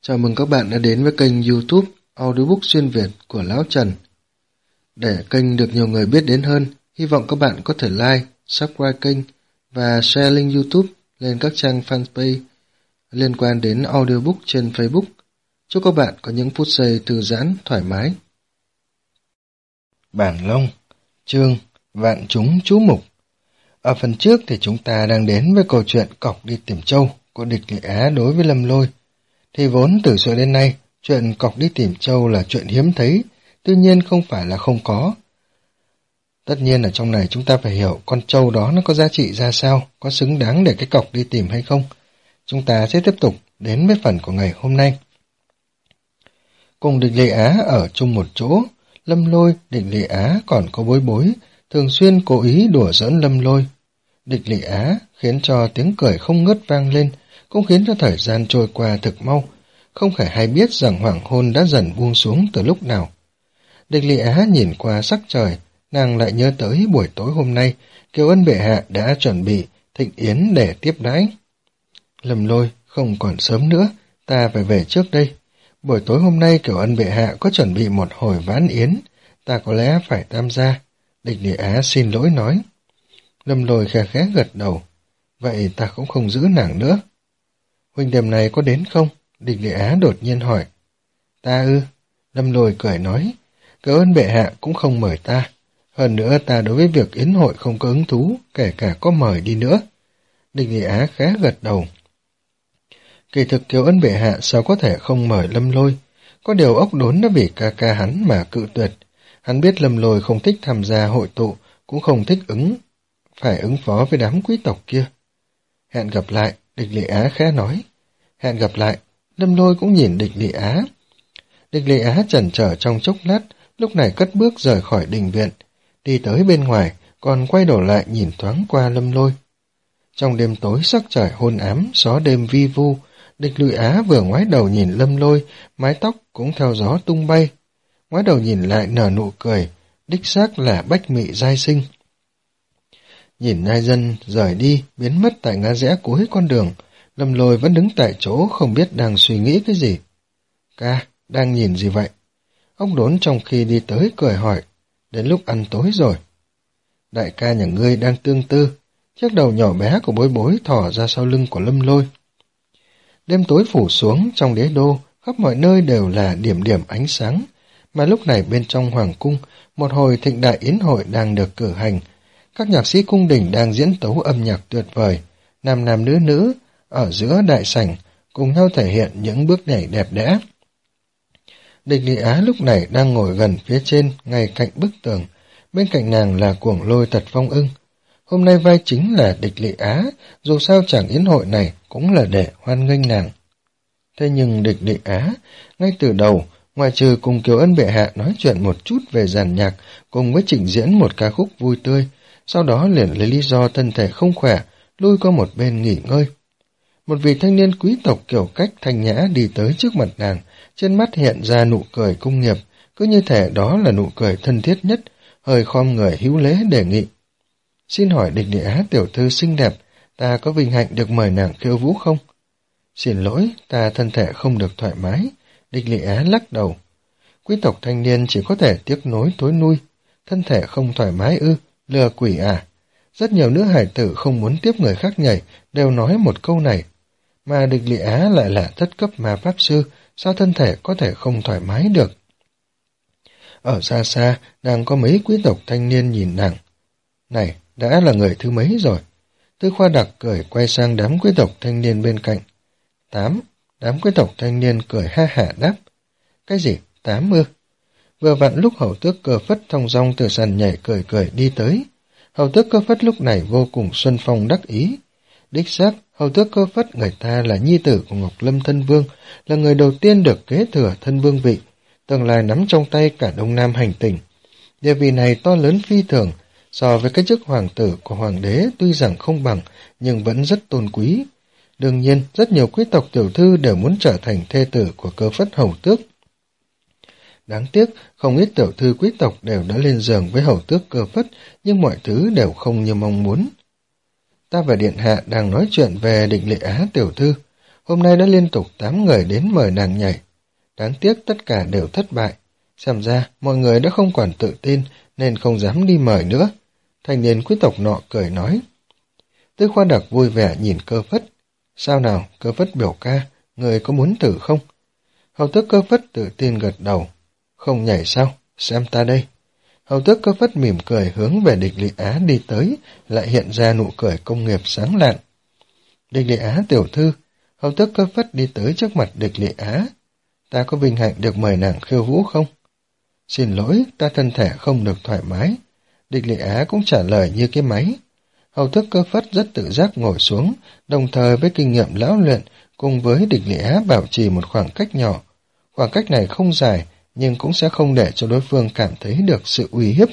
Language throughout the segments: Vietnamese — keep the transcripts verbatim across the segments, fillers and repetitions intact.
Chào mừng các bạn đã đến với kênh YouTube Audiobook xuyên Việt của Lão Trần. Để kênh được nhiều người biết đến hơn, hy vọng các bạn có thể like, subscribe kênh và share link YouTube lên các trang fanpage liên quan đến audiobook trên Facebook. Chúc các bạn có những phút giây thư giãn, thoải mái. Bản Long, chương Vạn Chúng Chú Mục. Ở phần trước thì chúng ta đang đến với câu chuyện Cọc Đi Tìm Trâu của Địch Lệ Á đối với Lâm Lôi. Thì vốn từ xưa đến nay, chuyện Cọc Đi Tìm Trâu là chuyện hiếm thấy, tuy nhiên không phải là không có. Tất nhiên ở trong này chúng ta phải hiểu con trâu đó nó có giá trị ra sao, có xứng đáng để cái cọc đi tìm hay không. Chúng ta sẽ tiếp tục đến với phần của ngày hôm nay. Cùng Địch Lệ Á ở chung một chỗ, Lâm Lôi, Địch Lệ Á còn có Bối Bối, thường xuyên cố ý đùa giỡn Lâm Lôi. Địch Lệ Á khiến cho tiếng cười không ngớt vang lên, cũng khiến cho thời gian trôi qua thực mau, không phải hay biết rằng hoàng hôn đã dần buông xuống từ lúc nào. Địch Lệ Á nhìn qua sắc trời, nàng lại nhớ tới buổi tối hôm nay, Kiều Ân bệ hạ đã chuẩn bị thịnh yến để tiếp đãi. Lâm Lôi, không còn sớm nữa, ta phải về trước đây. Buổi tối hôm nay Kiều Ân bệ hạ có chuẩn bị một hồi vãn yến, ta có lẽ phải tham gia. Địch Lệ Á xin lỗi nói. Lâm Lôi khẽ khẽ gật đầu. Vậy ta cũng không giữ nàng nữa. Huynh đêm này có đến không? Địch Lệ Á đột nhiên hỏi. Ta ư? Lâm Lôi cười nói. Kiều Ân bệ hạ cũng không mời ta. Hơn nữa ta đối với việc yến hội không có hứng thú, kể cả có mời đi nữa. Địch Lệ Á khẽ gật đầu. Kỳ thực Kiều Ân bệ hạ sao có thể không mời Lâm Lôi? Có điều ốc đốn đã vì ca ca hắn mà cự tuyệt. Hắn biết Lâm Lôi không thích tham gia hội tụ, cũng không thích ứng, phải ứng phó với đám quý tộc kia. Hẹn gặp lại, Địch Lệ Á khẽ nói. Hẹn gặp lại, Lâm Lôi cũng nhìn Địch Lệ Á. Địch Lệ Á chần chờ trong chốc lát, lúc này cất bước rời khỏi đình viện, đi tới bên ngoài, còn quay đầu lại nhìn thoáng qua Lâm Lôi. Trong đêm tối sắc trời hôn ám, gió đêm vi vu, Địch Lệ Á vừa ngoái đầu nhìn Lâm Lôi, mái tóc cũng theo gió tung bay. Ngoái đầu nhìn lại nở nụ cười, đích xác là bách mị giai sinh. Nhìn nai dân rời đi, biến mất tại ngã rẽ cuối con đường, Lâm Lôi vẫn đứng tại chỗ không biết đang suy nghĩ cái gì. Ca, đang nhìn gì vậy? Ông Đốn trong khi đi tới cười hỏi, đến lúc ăn tối rồi. Đại ca nhà ngươi đang tương tư, chiếc đầu nhỏ bé của Bối Bối thỏ ra sau lưng của Lâm Lôi. Đêm tối phủ xuống trong đế đô, khắp mọi nơi đều là điểm điểm ánh sáng, mà lúc này bên trong hoàng cung, một hồi thịnh đại yến hội đang được cử hành. Các nhạc sĩ cung đình đang diễn tấu âm nhạc tuyệt vời, nam nam nữ nữ, ở giữa đại sảnh, cùng nhau thể hiện những bước nhảy đẹp đẽ. Địch Lệ Á lúc này đang ngồi gần phía trên, ngay cạnh bức tường, bên cạnh nàng là Cuồng Lôi Tật Phong Ưng. Hôm nay vai chính là Địch Lệ Á, dù sao chẳng yến hội này cũng là để hoan nghênh nàng. Thế nhưng Địch Lệ Á, ngay từ đầu, ngoài trừ cùng Kiều Ân bệ hạ nói chuyện một chút về dàn nhạc, cùng với trình diễn một ca khúc vui tươi, sau đó liền lấy lý do thân thể không khỏe, lui qua một bên nghỉ ngơi. Một vị thanh niên quý tộc kiểu cách thanh nhã đi tới trước mặt nàng, trên mắt hiện ra nụ cười cung nghiệp, cứ như thể đó là nụ cười thân thiết nhất, hơi khom người hữu lễ đề nghị. Xin hỏi Địch Lệ Á tiểu thư xinh đẹp, ta có vinh hạnh được mời nàng khiêu vũ không? Xin lỗi, ta thân thể không được thoải mái. Địch Lệ Á lắc đầu. Quý tộc thanh niên chỉ có thể tiếc nối tối nuôi, thân thể không thoải mái ư, lừa quỷ à. Rất nhiều nữ hải tử không muốn tiếp người khác nhảy, đều nói một câu này. Mà Địch Lệ Á lại là thất cấp ma pháp sư, sao thân thể có thể không thoải mái được? Ở xa xa, đang có mấy quý tộc thanh niên nhìn nàng. Này, đã là người thứ mấy rồi? Tư Khoa Đặc cười quay sang đám quý tộc thanh niên bên cạnh. Tám, đám quý tộc thanh niên cười ha hả đáp. Cái gì? Tám ư? Vừa vặn lúc hầu tước Cơ Phất thong dong từ sàn nhảy cười cười đi tới. Hầu tước Cơ Phất lúc này vô cùng xuân phong đắc ý. Đích xác, hầu tước Cơ Phất người ta là nhi tử của Ngọc Lâm thân vương, là người đầu tiên được kế thừa thân vương vị, tương lai nắm trong tay cả Đông Nam hành tinh. Địa vị này to lớn phi thường, so với cái chức hoàng tử của hoàng đế tuy rằng không bằng, nhưng vẫn rất tôn quý. Đương nhiên, rất nhiều quý tộc tiểu thư đều muốn trở thành thê tử của Cơ Phất hầu tước. Đáng tiếc, không ít tiểu thư quý tộc đều đã lên giường với hầu tước Cơ Phất, nhưng mọi thứ đều không như mong muốn. Ta và điện hạ đang nói chuyện về Địch Lệ Á tiểu thư. hôm nay đã liên tục tám người đến mời nàng nhảy. Đáng tiếc tất cả đều thất bại. Xem ra mọi người đã không còn tự tin nên không dám đi mời nữa. Thanh niên quý tộc nọ cười nói. Tư Khoa Đặc vui vẻ nhìn Cơ Phất. Sao nào, Cơ Phất biểu ca, người có muốn thử không? Hầu tước Cơ Phất tự tin gật đầu. Không nhảy sao? Xem ta đây. Hầu tước Cơ Phất mỉm cười hướng về Địch Lị Á đi tới, lại hiện ra nụ cười công nghiệp sáng lạn. Địch Lị Á tiểu thư, hầu tước Cơ Phất đi tới trước mặt Địch Lị Á. Ta có vinh hạnh được mời nàng khiêu vũ không? Xin lỗi, ta thân thể không được thoải mái. Địch Lị Á cũng trả lời như cái máy. Hầu tước Cơ Phất rất tự giác ngồi xuống, đồng thời với kinh nghiệm lão luyện, cùng với Địch Lị Á bảo trì một khoảng cách nhỏ. Khoảng cách này không dài, nhưng cũng sẽ không để cho đối phương cảm thấy được sự uy hiếp.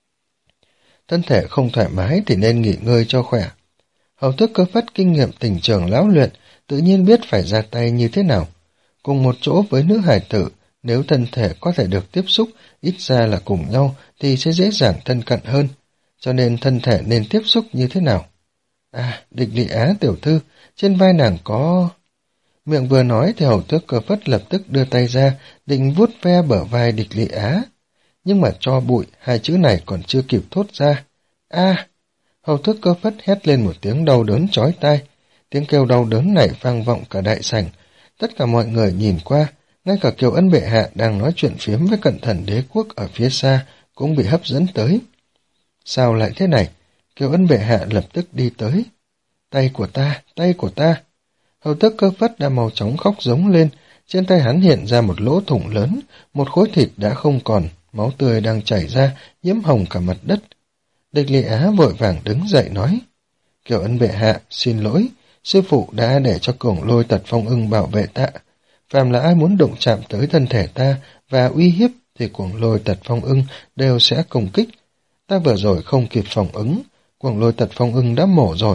Thân thể không thoải mái thì nên nghỉ ngơi cho khỏe. Hầu tước Cơ Phất kinh nghiệm tình trường lão luyện, tự nhiên biết phải ra tay như thế nào. Cùng một chỗ với nữ hài tử, nếu thân thể có thể được tiếp xúc, ít ra là cùng nhau thì sẽ dễ dàng thân cận hơn. Cho nên thân thể nên tiếp xúc như thế nào? À, Địch Lị Á tiểu thư, trên vai nàng có... Miệng vừa nói thì hầu tước Cơ Phất lập tức đưa tay ra, định vuốt ve bờ vai Địch Lị Á. Nhưng mà cho bụi, hai chữ này còn chưa kịp thốt ra. A! Hầu tước Cơ Phất hét lên một tiếng đau đớn chói tai. Tiếng kêu đau đớn này vang vọng cả đại sảnh. Tất cả mọi người nhìn qua, ngay cả Kiều Ân bệ hạ đang nói chuyện phiếm với cận thần đế quốc ở phía xa cũng bị hấp dẫn tới. Sao lại thế này? Kiều Ân bệ hạ lập tức đi tới. Tay của ta, tay của ta. Hầu tước Cơ Phất đã mau chóng khóc giống lên, trên tay hắn hiện ra một lỗ thủng lớn, một khối thịt đã không còn, máu tươi đang chảy ra, nhiễm hồng cả mặt đất. Địch Lị Á vội vàng đứng dậy nói. Kiều Ân bệ hạ, xin lỗi, sư phụ đã để cho Cuồng Lôi Tật Phong Ưng bảo vệ ta. Phàm là ai muốn động chạm tới thân thể ta và uy hiếp thì Cuồng Lôi Tật Phong Ưng đều sẽ công kích. Ta vừa rồi không kịp phản ứng, Cuồng Lôi Tật Phong Ưng đã mổ rồi.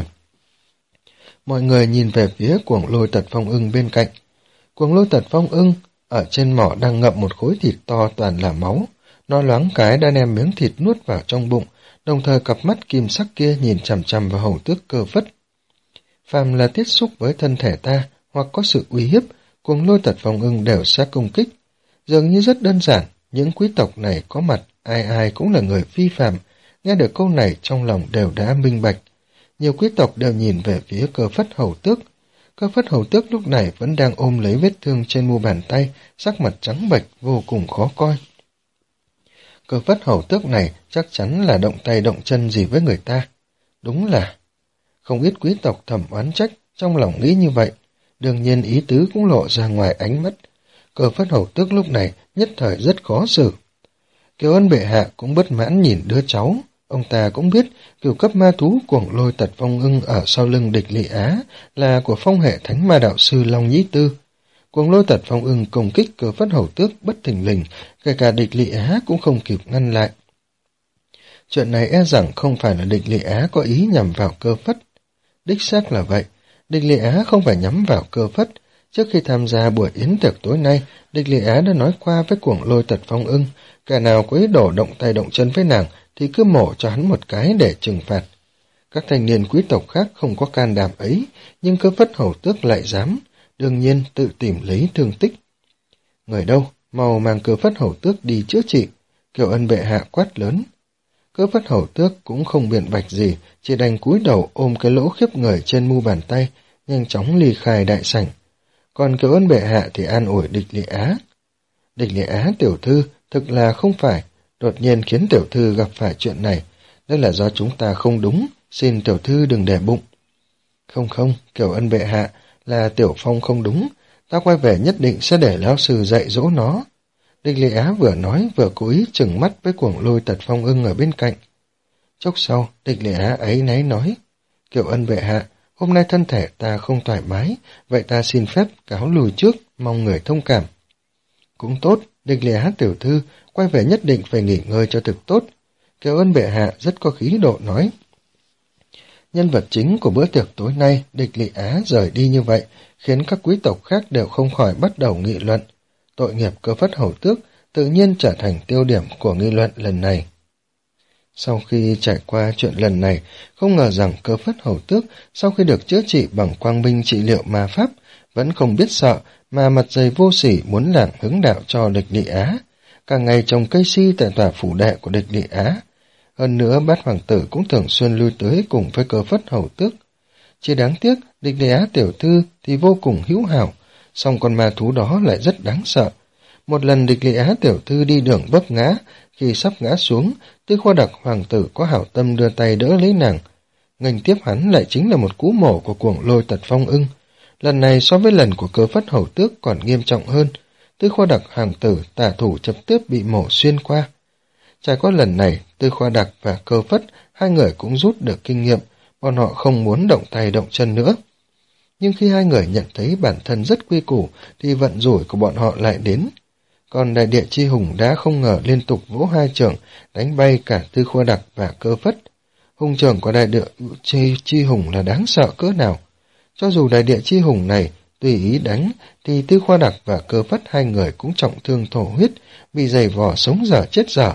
Mọi người nhìn về phía Cuồng Lôi Tật Phong Ưng bên cạnh. Cuồng Lôi Tật Phong Ưng ở trên mỏ đang ngậm một khối thịt to toàn là máu. Nó loáng cái đã đem miếng thịt nuốt vào trong bụng, đồng thời cặp mắt kim sắc kia nhìn chằm chằm vào hầu tước Cơ Phất. Phàm là tiếp xúc với thân thể ta hoặc có sự uy hiếp, Cuồng Lôi Tật Phong Ưng đều sẽ công kích. Dường như rất đơn giản, những quý tộc này có mặt, ai ai cũng là người phi phàm. Nghe được câu này trong lòng đều đã minh bạch. Nhiều quý tộc đều nhìn về phía Cơ Phất hầu tước. Cơ Phất hầu tước lúc này vẫn đang ôm lấy vết thương trên mu bàn tay, sắc mặt trắng bệch vô cùng khó coi. Cơ Phất hầu tước này chắc chắn là động tay động chân gì với người ta. Đúng là... Không ít quý tộc thầm oán trách, trong lòng nghĩ như vậy. Đương nhiên ý tứ cũng lộ ra ngoài ánh mắt. Cơ Phất hầu tước lúc này nhất thời rất khó xử. Kiều Ân bệ hạ cũng bất mãn nhìn đứa cháu. Ông ta cũng biết cửu cấp ma thú Cuồng Lôi Tật Phong Ưng ở sau lưng Địch Lị Á là của phong hệ thánh ma đạo sư Long Nhĩ Tư. Cuồng Lôi Tật Phong Ưng công kích Cơ Phất hầu tước bất thình lình, kể cả Địch Lị Á cũng không kịp ngăn lại. Chuyện này e rằng không phải là Địch Lị Á có ý nhằm vào Cơ Phất. Đích xác là vậy, Địch Lị Á không phải nhắm vào Cơ Phất. Trước khi tham gia buổi yến tiệc tối nay, Địch Lị Á đã nói qua với Cuồng Lôi Tật Phong Ưng, kẻ nào có ý đồ động tay động chân với nàng thì cứ mổ cho hắn một cái để trừng phạt. Các thanh niên quý tộc khác không có can đảm ấy, nhưng Cơ Phất hầu tước lại dám, đương nhiên tự tìm lấy thương tích. Người đâu, mau mang Cơ Phất hầu tước đi chữa trị, Kiều Ân bệ hạ quát lớn. Cơ Phất hầu tước cũng không biện bạch gì, chỉ đành cúi đầu ôm cái lỗ khiếp người trên mu bàn tay, nhanh chóng ly khai đại sảnh. Còn Kiều Ân bệ hạ thì an ủi Địch Lị Á. Địch Lị Á tiểu thư, thực là không phải, đột nhiên khiến tiểu thư gặp phải chuyện này, đây là do chúng ta không đúng, xin tiểu thư đừng để bụng. Không không, Kiều Ân bệ hạ, là Tiểu Phong không đúng, ta quay về nhất định sẽ để lão sư dạy dỗ nó. Địch Lị Á vừa nói vừa cố ý chừng mắt với Cuồng Lôi Tật Phong Ưng ở bên cạnh. Chốc sau, Địch Lị Á ấy náy nói, Kiều Ân bệ hạ, hôm nay thân thể ta không thoải mái, vậy ta xin phép cáo lùi trước, mong người thông cảm. Cũng tốt, Địch Lị Á tiểu thư, quay về nhất định phải nghỉ ngơi cho thực tốt. Kiều Ân bệ hạ rất có khí độ nói. Nhân vật chính của bữa tiệc tối nay, Địch Lị Á rời đi như vậy, khiến các quý tộc khác đều không khỏi bắt đầu nghị luận. Tội nghiệp Cơ Phất hầu tước tự nhiên trở thành tiêu điểm của nghị luận lần này. Sau khi trải qua chuyện lần này, không ngờ rằng Cơ Phất hầu tước sau khi được chữa trị bằng quang minh trị liệu ma pháp, vẫn không biết sợ mà mặt dày vô sỉ muốn lảng hướng đạo cho địch Lị Á, cả ngày trồng cây si tại tòa phủ đệ của địch Lị Á. Hơn nữa Bát hoàng tử cũng thường xuyên lui tới cùng với Cơ Phất hầu tước. Chỉ đáng tiếc địch Lị Á tiểu thư thì vô cùng hữu hảo, song con ma thú đó lại rất đáng sợ. Một lần địch Lị Á tiểu thư đi đường vấp ngã, khi sắp ngã xuống, Tư Khoa Đặc hoàng tử có hảo tâm đưa tay đỡ lấy nàng. Nghênh tiếp hắn lại chính là một cú mổ của cuồng lôi tật phong ưng. Lần này so với lần của Cơ Phất hầu tước còn nghiêm trọng hơn. Tư Khoa Đặc hoàng tử tả thủ trực tiếp bị mổ xuyên qua. Trải qua lần này, Tư Khoa Đặc và Cơ Phất hai người cũng rút được kinh nghiệm, bọn họ không muốn động tay động chân nữa. Nhưng khi hai người nhận thấy bản thân rất quy củ thì vận rủi của bọn họ lại đến. Còn Đại Địa Chi Hùng đã không ngờ liên tục vỗ hai chưởng đánh bay cả Tư Khoa Đặc và Cơ Phất. Hùng trưởng của Đại Địa Chi, Chi Hùng là đáng sợ cỡ nào. Cho dù Đại Địa Chi Hùng này tùy ý đánh thì Tư Khoa Đặc và Cơ Phất hai người cũng trọng thương thổ huyết, bị giày vò sống dở chết dở.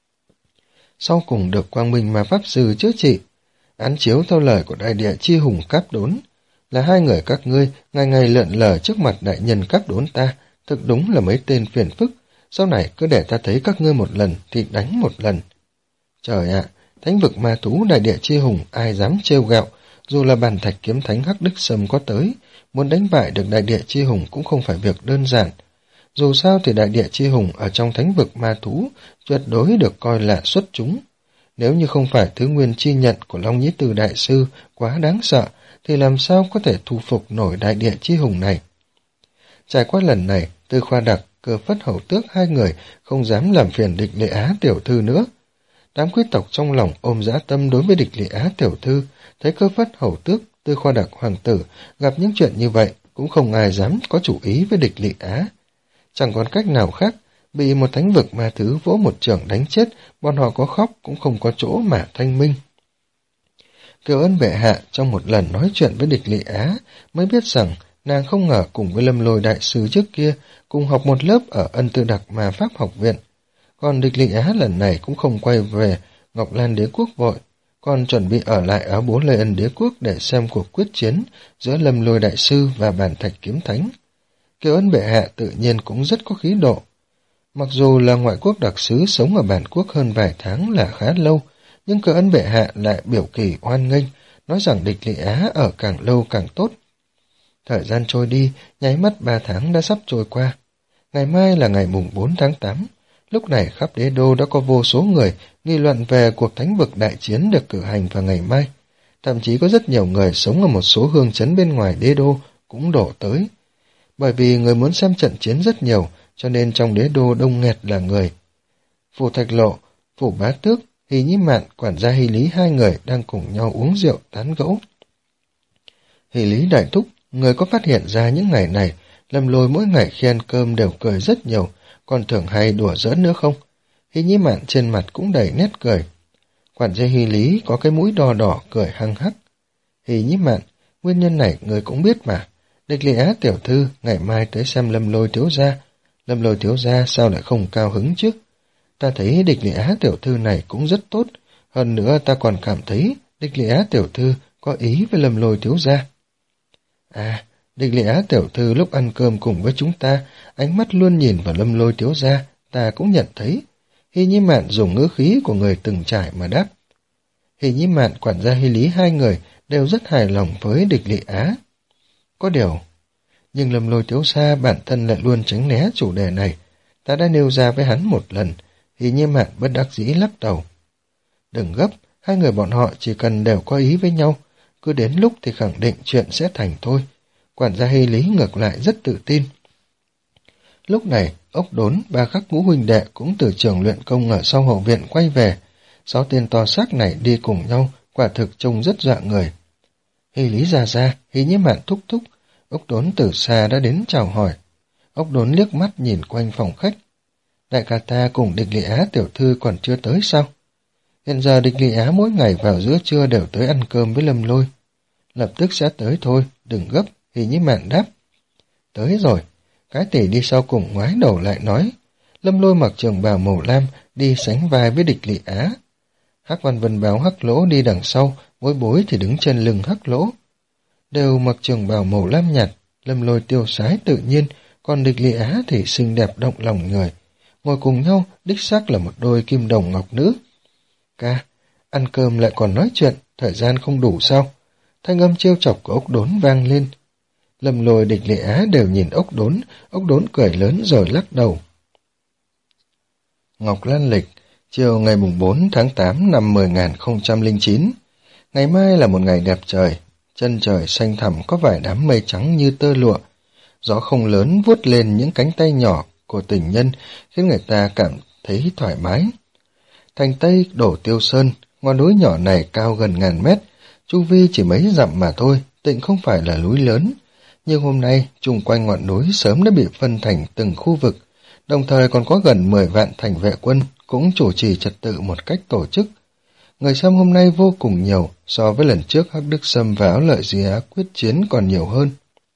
Sau cùng được Quang Minh Ma Pháp Sư chữa trị. Án chiếu theo lời của Đại Địa Chi Hùng Cáp Đốn là hai người các ngươi ngày ngày lượn lờ trước mặt đại nhân Cáp Đốn ta, thực đúng là mấy tên phiền phức, sau này cứ để ta thấy các ngươi một lần thì đánh một lần. Trời ạ, thánh vực ma thú Đại Địa Chi Hùng ai dám trêu gạo, dù là bàn thạch kiếm thánh Hắc Đức Sâm có tới, muốn đánh bại được Đại Địa Chi Hùng cũng không phải việc đơn giản. Dù sao thì Đại Địa Chi Hùng ở trong thánh vực ma thú tuyệt đối được coi là xuất chúng. Nếu như không phải thứ nguyên chi nhận của Long Nhĩ Từ Đại Sư quá đáng sợ, thì làm sao có thể thu phục nổi Đại Địa Chi Hùng này. Trải qua lần này, Tư Khoa Đặc, Cơ Phất hầu tước hai người không dám làm phiền địch Lị Á tiểu thư nữa. Đám quý tộc trong lòng ôm dã tâm đối với địch Lị Á tiểu thư, thấy Cơ Phất hầu tước, Tư Khoa Đặc hoàng tử gặp những chuyện như vậy cũng không ai dám có chủ ý với địch Lị Á. Chẳng còn cách nào khác, bị một thánh vực ma thứ vỗ một trường đánh chết, bọn họ có khóc cũng không có chỗ mà thanh minh. Kiều Ân bệ hạ trong một lần nói chuyện với địch Lị Á mới biết rằng nàng không ngờ cùng với Lâm Lôi đại sư trước kia cùng học một lớp ở Ân Tư Đặc Ma Pháp học viện. Còn địch Lị Á lần này cũng không quay về Ngọc Lan đế quốc vội, còn chuẩn bị ở lại ở Bố Lê Ân đế quốc để xem cuộc quyết chiến giữa Lâm Lôi đại sư và Bàn Thạch kiếm thánh. Kiều Ân bệ hạ tự nhiên cũng rất có khí độ. Mặc dù là ngoại quốc đặc sứ sống ở bản quốc hơn vài tháng là khá lâu, nhưng Kiều Ân bệ hạ lại biểu kỳ oan nghênh, nói rằng địch Lị Á ở càng lâu càng tốt. Thời gian trôi đi, nháy mắt ba tháng đã sắp trôi qua. Ngày mai là ngày mùng bốn tháng tám. Lúc này khắp đế đô đã có vô số người nghị luận về cuộc thánh vực đại chiến được cử hành vào ngày mai. Thậm chí có rất nhiều người sống ở một số hương trấn bên ngoài đế đô cũng đổ tới. Bởi vì người muốn xem trận chiến rất nhiều, cho nên trong đế đô đông nghẹt là người. Phủ Thạch Lộ, Phủ Bá Tước, Hỷ Nhĩ Mạn, quản gia Hỷ Lý hai người đang cùng nhau uống rượu tán gẫu. Hỷ Lý đại thúc, người có phát hiện ra những ngày này, Lâm Lôi mỗi ngày khi ăn cơm đều cười rất nhiều, còn thường hay đùa giỡn nữa không? Hỷ Nhĩ Mạn trên mặt cũng đầy nét cười. Quản gia Hỷ Lý có cái mũi đỏ đỏ cười hăng hắc. Hỷ Nhĩ Mạn, nguyên nhân này người cũng biết mà. Địch Lị Á tiểu thư ngày mai tới xem Lâm Lôi thiếu gia. Lâm Lôi thiếu gia sao lại không cao hứng chứ? Ta thấy địch Lị Á tiểu thư này cũng rất tốt. Hơn nữa ta còn cảm thấy địch Lị Á tiểu thư có ý với Lâm Lôi thiếu gia. À, địch Lị Á tiểu thư lúc ăn cơm cùng với chúng ta, ánh mắt luôn nhìn vào Lâm Lôi thiếu gia, ta cũng nhận thấy. Hỷ Nhĩ Mạn dùng ngữ khí của người từng trải mà đáp. Hỷ Nhĩ Mạn, quản gia Hỷ Lý hai người đều rất hài lòng với địch Lị Á. Có điều, nhưng Lâm Lôi thiếu gia bản thân lại luôn tránh né chủ đề này. Ta đã nêu ra với hắn một lần. Hỷ Nhĩ Mạn bất đắc dĩ lắc đầu. Đừng gấp, hai người bọn họ chỉ cần đều có ý với nhau, cứ đến lúc thì khẳng định chuyện sẽ thành thôi. Quản gia Hỷ Lý ngược lại rất tự tin. Lúc này, Ốc Đốn, ba khắc ngũ huynh đệ cũng từ trường luyện công ở sau hậu viện quay về. Sáu tên to xác này đi cùng nhau, quả thực trông rất dọa người. Hỷ Lý già ra, Hỷ Nhĩ Mạn thúc thúc, Ốc Đốn từ xa đã đến chào hỏi. Ốc Đốn liếc mắt nhìn quanh phòng khách. Đại ca ta cùng địch Lị Á tiểu thư còn chưa tới sao? Hiện giờ địch Lị Á mỗi ngày vào giữa trưa đều tới ăn cơm với Lâm Lôi. Lập tức sẽ tới thôi, đừng gấp, Hỷ Nhĩ Mạn đáp. Tới rồi, cái tỷ đi sau cùng ngoái đầu lại nói. Lâm Lôi mặc trường bào màu lam đi sánh vai với địch Lị Á. Hắc Văn Vân báo Hắc Lỗ đi đằng sau, Bối Bối thì đứng trên lưng Hắc Lỗ. Đều mặc trường bào màu lam nhạt, Lâm Lôi tiêu sái tự nhiên, còn Địch Lị Á thì xinh đẹp động lòng người. Ngồi cùng nhau, đích xác là một đôi kim đồng ngọc nữ. Ca, ăn cơm lại còn nói chuyện, thời gian không đủ sao? Thanh âm trêu chọc của ốc đốn vang lên. Lâm Lôi, Địch Lị Á đều nhìn ốc đốn, ốc đốn cười lớn rồi lắc đầu. Ngọc Lan lịch, chiều ngày mùng bốn tháng tám năm mười nghìn không trăm lẻ chín. Ngày mai là một ngày đẹp trời, chân trời xanh thẳm có vài đám mây trắng như tơ lụa. Gió không lớn vuốt lên những cánh tay nhỏ của tình nhân khiến người ta cảm thấy thoải mái. Thành Tây đổ Tiêu Sơn, ngọn núi nhỏ này cao gần ngàn mét, chu vi chỉ mấy dặm mà thôi, tịnh không phải là núi lớn. Nhưng hôm nay, chung quanh ngọn núi sớm đã bị phân thành từng khu vực, đồng thời còn có gần mười vạn thành vệ quân cũng chủ trì trật tự một cách tổ chức. Người xem hôm nay vô cùng nhiều, so với lần trước Hắc Đức Sâm và Áo Lợi Duy Á quyết chiến còn nhiều hơn.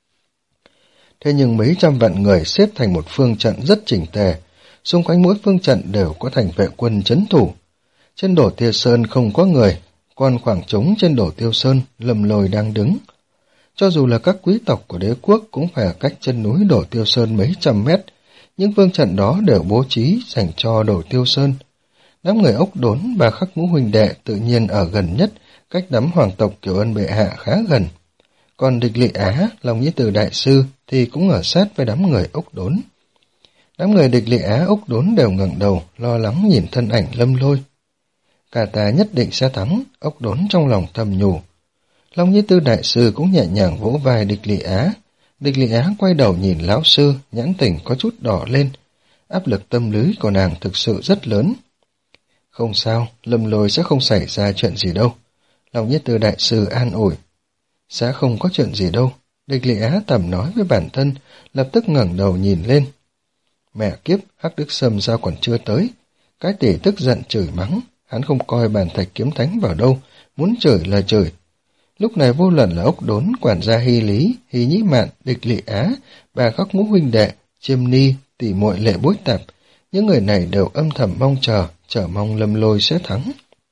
Thế nhưng mấy trăm vạn người xếp thành một phương trận rất chỉnh tề, xung quanh mỗi phương trận đều có thành vệ quân trấn thủ. Trên đổ Tiêu Sơn không có người, còn khoảng trống trên đổ Tiêu Sơn, Lâm Lôi đang đứng. Cho dù là các quý tộc của đế quốc cũng phải ở cách chân núi đổ Tiêu Sơn mấy trăm mét, những phương trận đó đều bố trí dành cho đổ Tiêu Sơn. Đám người ốc đốn và Khắc Ngũ huynh đệ tự nhiên ở gần nhất, cách đám hoàng tộc Kiều Ân bệ hạ khá gần. Còn Địch Lị Á, Long Nhĩ Từ đại sư thì cũng ở sát với đám người ốc đốn. Đám người Địch Lị Á ốc đốn đều ngẩng đầu, lo lắng nhìn thân ảnh Lâm Lôi. Cả ta nhất định sẽ thắng, ốc đốn trong lòng thầm nhủ. Long Nhĩ Tư đại sư cũng nhẹ nhàng vỗ vai Địch Lị Á. Địch Lị Á quay đầu nhìn lão sư, nhãn tình có chút đỏ lên. Áp lực tâm lý của nàng thực sự rất lớn. Không sao, Lâm Lôi sẽ không xảy ra chuyện gì đâu. Long Nhĩ Tư đại sư an ủi. Sẽ không có chuyện gì đâu. Địch Lị Á thầm nói với bản thân, lập tức ngẩng đầu nhìn lên. Mẹ kiếp, Hắc Đức Sâm sao còn chưa tới? Cái tỷ tức giận chửi mắng, hắn không coi bàn thạch kiếm thánh vào đâu, muốn chửi là chửi. Lúc này vô luận là ốc đốn, quản gia Hy Lý, Hy Nhĩ Mạn, Địch Lị Á, bà Khắc Ngũ huynh đệ, Chiêm Ni, tỷ muội Lệ Bối Tạp, những người này đều âm thầm mong chờ, chờ mong Lâm Lôi sẽ thắng.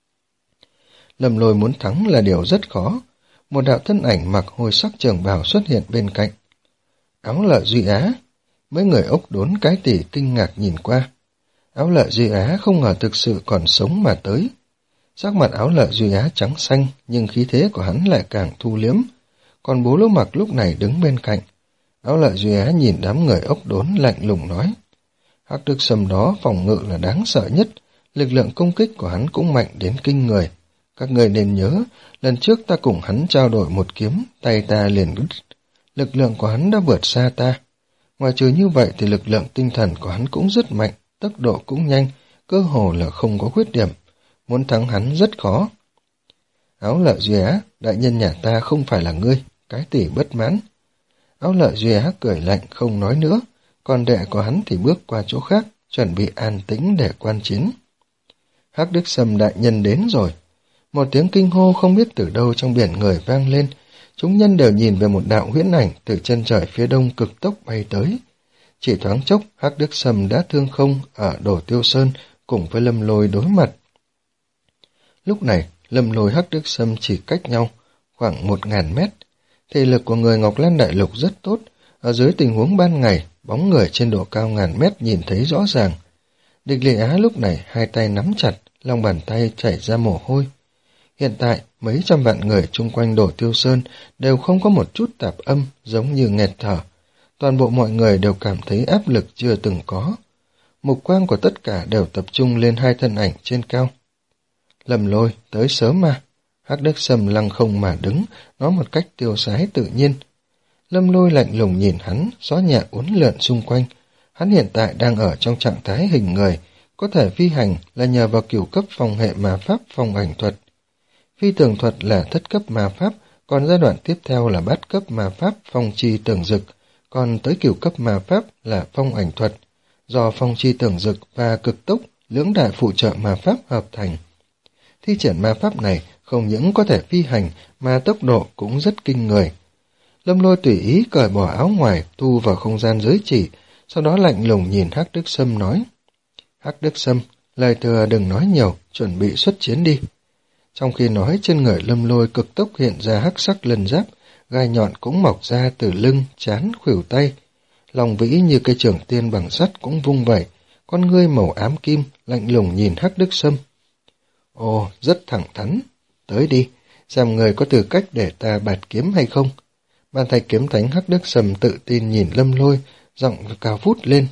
Lâm Lôi muốn thắng là điều rất khó. Một đạo thân ảnh mặc hồi sắc trường bào xuất hiện bên cạnh. Áo Lợi Duy Á, mấy người ốc đốn cái tỷ kinh ngạc nhìn qua. Áo Lợi Duy Á không ngờ thực sự còn sống mà tới. Sắc mặt Áo Lợi Duy Á trắng xanh, nhưng khí thế của hắn lại càng thu liếm. Còn Bố Lỗ Mặc lúc này đứng bên cạnh. Áo Lợi Duy Á nhìn đám người ốc đốn lạnh lùng nói. Hắc Đức Sâm đó phòng ngự là đáng sợ nhất, lực lượng công kích của hắn cũng mạnh đến kinh người. Các người nên nhớ, lần trước ta cùng hắn trao đổi một kiếm, tay ta liền đứt. Lực lượng của hắn đã vượt xa ta. Ngoài trừ như vậy thì lực lượng tinh thần của hắn cũng rất mạnh, tốc độ cũng nhanh, cơ hồ là không có khuyết điểm. Muốn thắng hắn rất khó. Áo Lợi Duy Á, đại nhân nhà ta không phải là ngươi, cái tỷ bất mãn. Áo Lợi Duy Á cười lạnh không nói nữa, còn đệ của hắn thì bước qua chỗ khác, chuẩn bị an tĩnh để quan chiến. Hắc Đức Sâm đại nhân đến rồi. Một tiếng kinh hô không biết từ đâu trong biển người vang lên, chúng nhân đều nhìn về một đạo huyễn ảnh từ chân trời phía đông cực tốc bay tới. Chỉ thoáng chốc, Hắc Đức Sâm đã thương không ở đổ Tiêu Sơn cùng với Lâm Lôi đối mặt. Lúc này, Lâm Lôi Hắc Đức Sâm chỉ cách nhau khoảng một ngàn mét. Thể lực của người Ngọc Lan Đại Lục rất tốt, ở dưới tình huống ban ngày, bóng người trên độ cao ngàn mét nhìn thấy rõ ràng. Địch Lị Á lúc này hai tay nắm chặt, lòng bàn tay chảy ra mồ hôi. Hiện tại, mấy trăm vạn người chung quanh đổ Tiêu Sơn đều không có một chút tạp âm giống như nghẹt thở. Toàn bộ mọi người đều cảm thấy áp lực chưa từng có. Mục quang của tất cả đều tập trung lên hai thân ảnh trên cao. Lâm Lôi, tới sớm mà. Hắc Đức Sâm lăng không mà đứng, nói một cách tiêu sái tự nhiên. Lâm Lôi lạnh lùng nhìn hắn, gió nhẹ uốn lượn xung quanh. Hắn hiện tại đang ở trong trạng thái hình người, có thể phi hành là nhờ vào cửu cấp phong hệ ma pháp phong ảnh thuật. Phi tường thuật là thất cấp ma pháp, còn giai đoạn tiếp theo là bát cấp ma pháp phong chi tường dực, còn tới cửu cấp ma pháp là phong ảnh thuật, do phong chi tường dực và cực tốc lưỡng đại phụ trợ ma pháp hợp thành. Thi triển ma pháp này không những có thể phi hành mà tốc độ cũng rất kinh người. Lâm Lôi tùy ý cởi bỏ áo ngoài, thu vào không gian giới chỉ, sau đó lạnh lùng nhìn Hắc Đức Sâm nói. Hắc Đức Sâm, lời thừa đừng nói nhiều, chuẩn bị xuất chiến đi. Trong khi nói, trên người Lâm Lôi cực tốc hiện ra hắc sắc lân giáp, gai nhọn cũng mọc ra từ lưng, trán, khuỷu tay. Lòng vĩ như cây trường tiên bằng sắt cũng vung vẩy, con ngươi màu ám kim, lạnh lùng nhìn Hắc Đức Sâm. Ồ, rất thẳng thắn. Tới đi, xem người có tư cách để ta bạt kiếm hay không. Bàn thạch kiếm thánh Hắc Đức Sâm tự tin nhìn Lâm Lôi, giọng cao vút lên.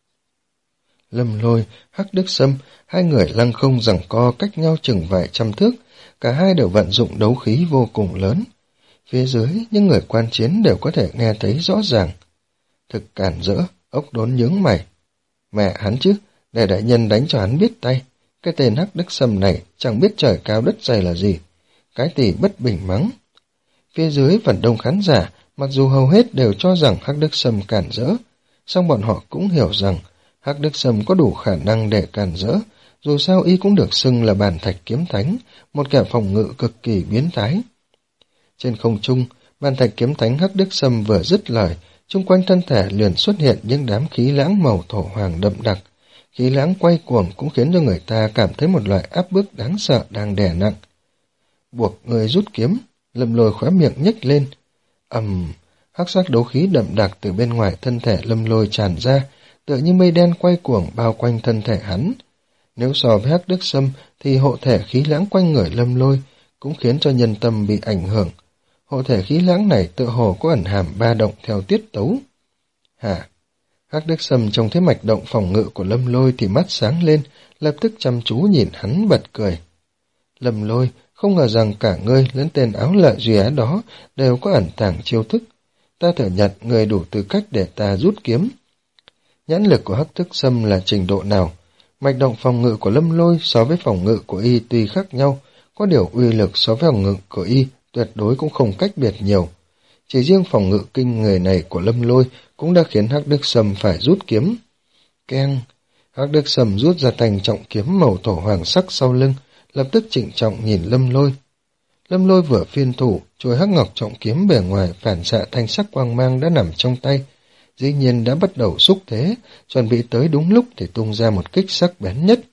Lâm Lôi, Hắc Đức Sâm, hai người lăng không giằng co cách nhau chừng vài trăm thước, cả hai đều vận dụng đấu khí vô cùng lớn. Phía dưới, những người quan chiến đều có thể nghe thấy rõ ràng. Thực cản rỡ, ốc đốn nhướng mày. Mẹ hắn chứ, để đại nhân đánh cho hắn biết tay. Cái tên Hắc Đức Sâm này chẳng biết trời cao đất dày là gì. Cái tỷ bất bình mắng. Phía dưới phần đông khán giả, mặc dù hầu hết đều cho rằng Hắc Đức Sâm cản rỡ, song bọn họ cũng hiểu rằng Hắc Đức Sâm có đủ khả năng để cản rỡ, dù sao y cũng được xưng là bàn thạch kiếm thánh, một kẻ phòng ngự cực kỳ biến thái. Trên không trung, bàn thạch kiếm thánh Hắc Đức Sâm vừa dứt lời, chung quanh thân thể liền xuất hiện những đám khí lãng màu thổ hoàng đậm đặc. Khí lãng quay cuồng cũng khiến cho người ta cảm thấy một loại áp bức đáng sợ đang đè nặng. Buộc người rút kiếm, Lâm Lôi khóe miệng nhếch lên. Ầm, hắc sắc đấu khí đậm đặc từ bên ngoài thân thể Lâm Lôi tràn ra, tựa như mây đen quay cuồng bao quanh thân thể hắn. Nếu so với Hắc Đức Sâm thì hộ thể khí lãng quanh người Lâm Lôi cũng khiến cho nhân tâm bị ảnh hưởng. Hộ thể khí lãng này tựa hồ có ẩn hàm ba động theo tiết tấu. Hả? Hắc Đức Sâm trông thấy mạch động phòng ngự của Lâm Lôi thì mắt sáng lên, lập tức chăm chú nhìn hắn bật cười. Lâm Lôi, không ngờ rằng cả ngươi lẫn tên áo lạ duy á đó đều có ẩn tàng chiêu thức. Ta thừa nhận người đủ tư cách để ta rút kiếm. Nhãn lực của Hắc Đức Sâm là trình độ nào? Mạch động phòng ngự của Lâm Lôi so với phòng ngự của y tuy khác nhau, có điều uy lực so với phòng ngự của y tuyệt đối cũng không cách biệt nhiều. Chỉ riêng phòng ngự kinh người này của Lâm Lôi cũng đã khiến Hắc Đức Sâm phải rút kiếm. Keng! Hắc Đức Sâm rút ra thành trọng kiếm màu thổ hoàng sắc sau lưng, lập tức trịnh trọng nhìn Lâm Lôi. Lâm Lôi vừa phiên thủ, chuôi hắc ngọc trọng kiếm bề ngoài phản xạ thanh sắc quang mang đã nằm trong tay, dĩ nhiên đã bắt đầu xúc thế, chuẩn bị tới đúng lúc để tung ra một kích sắc bén nhất.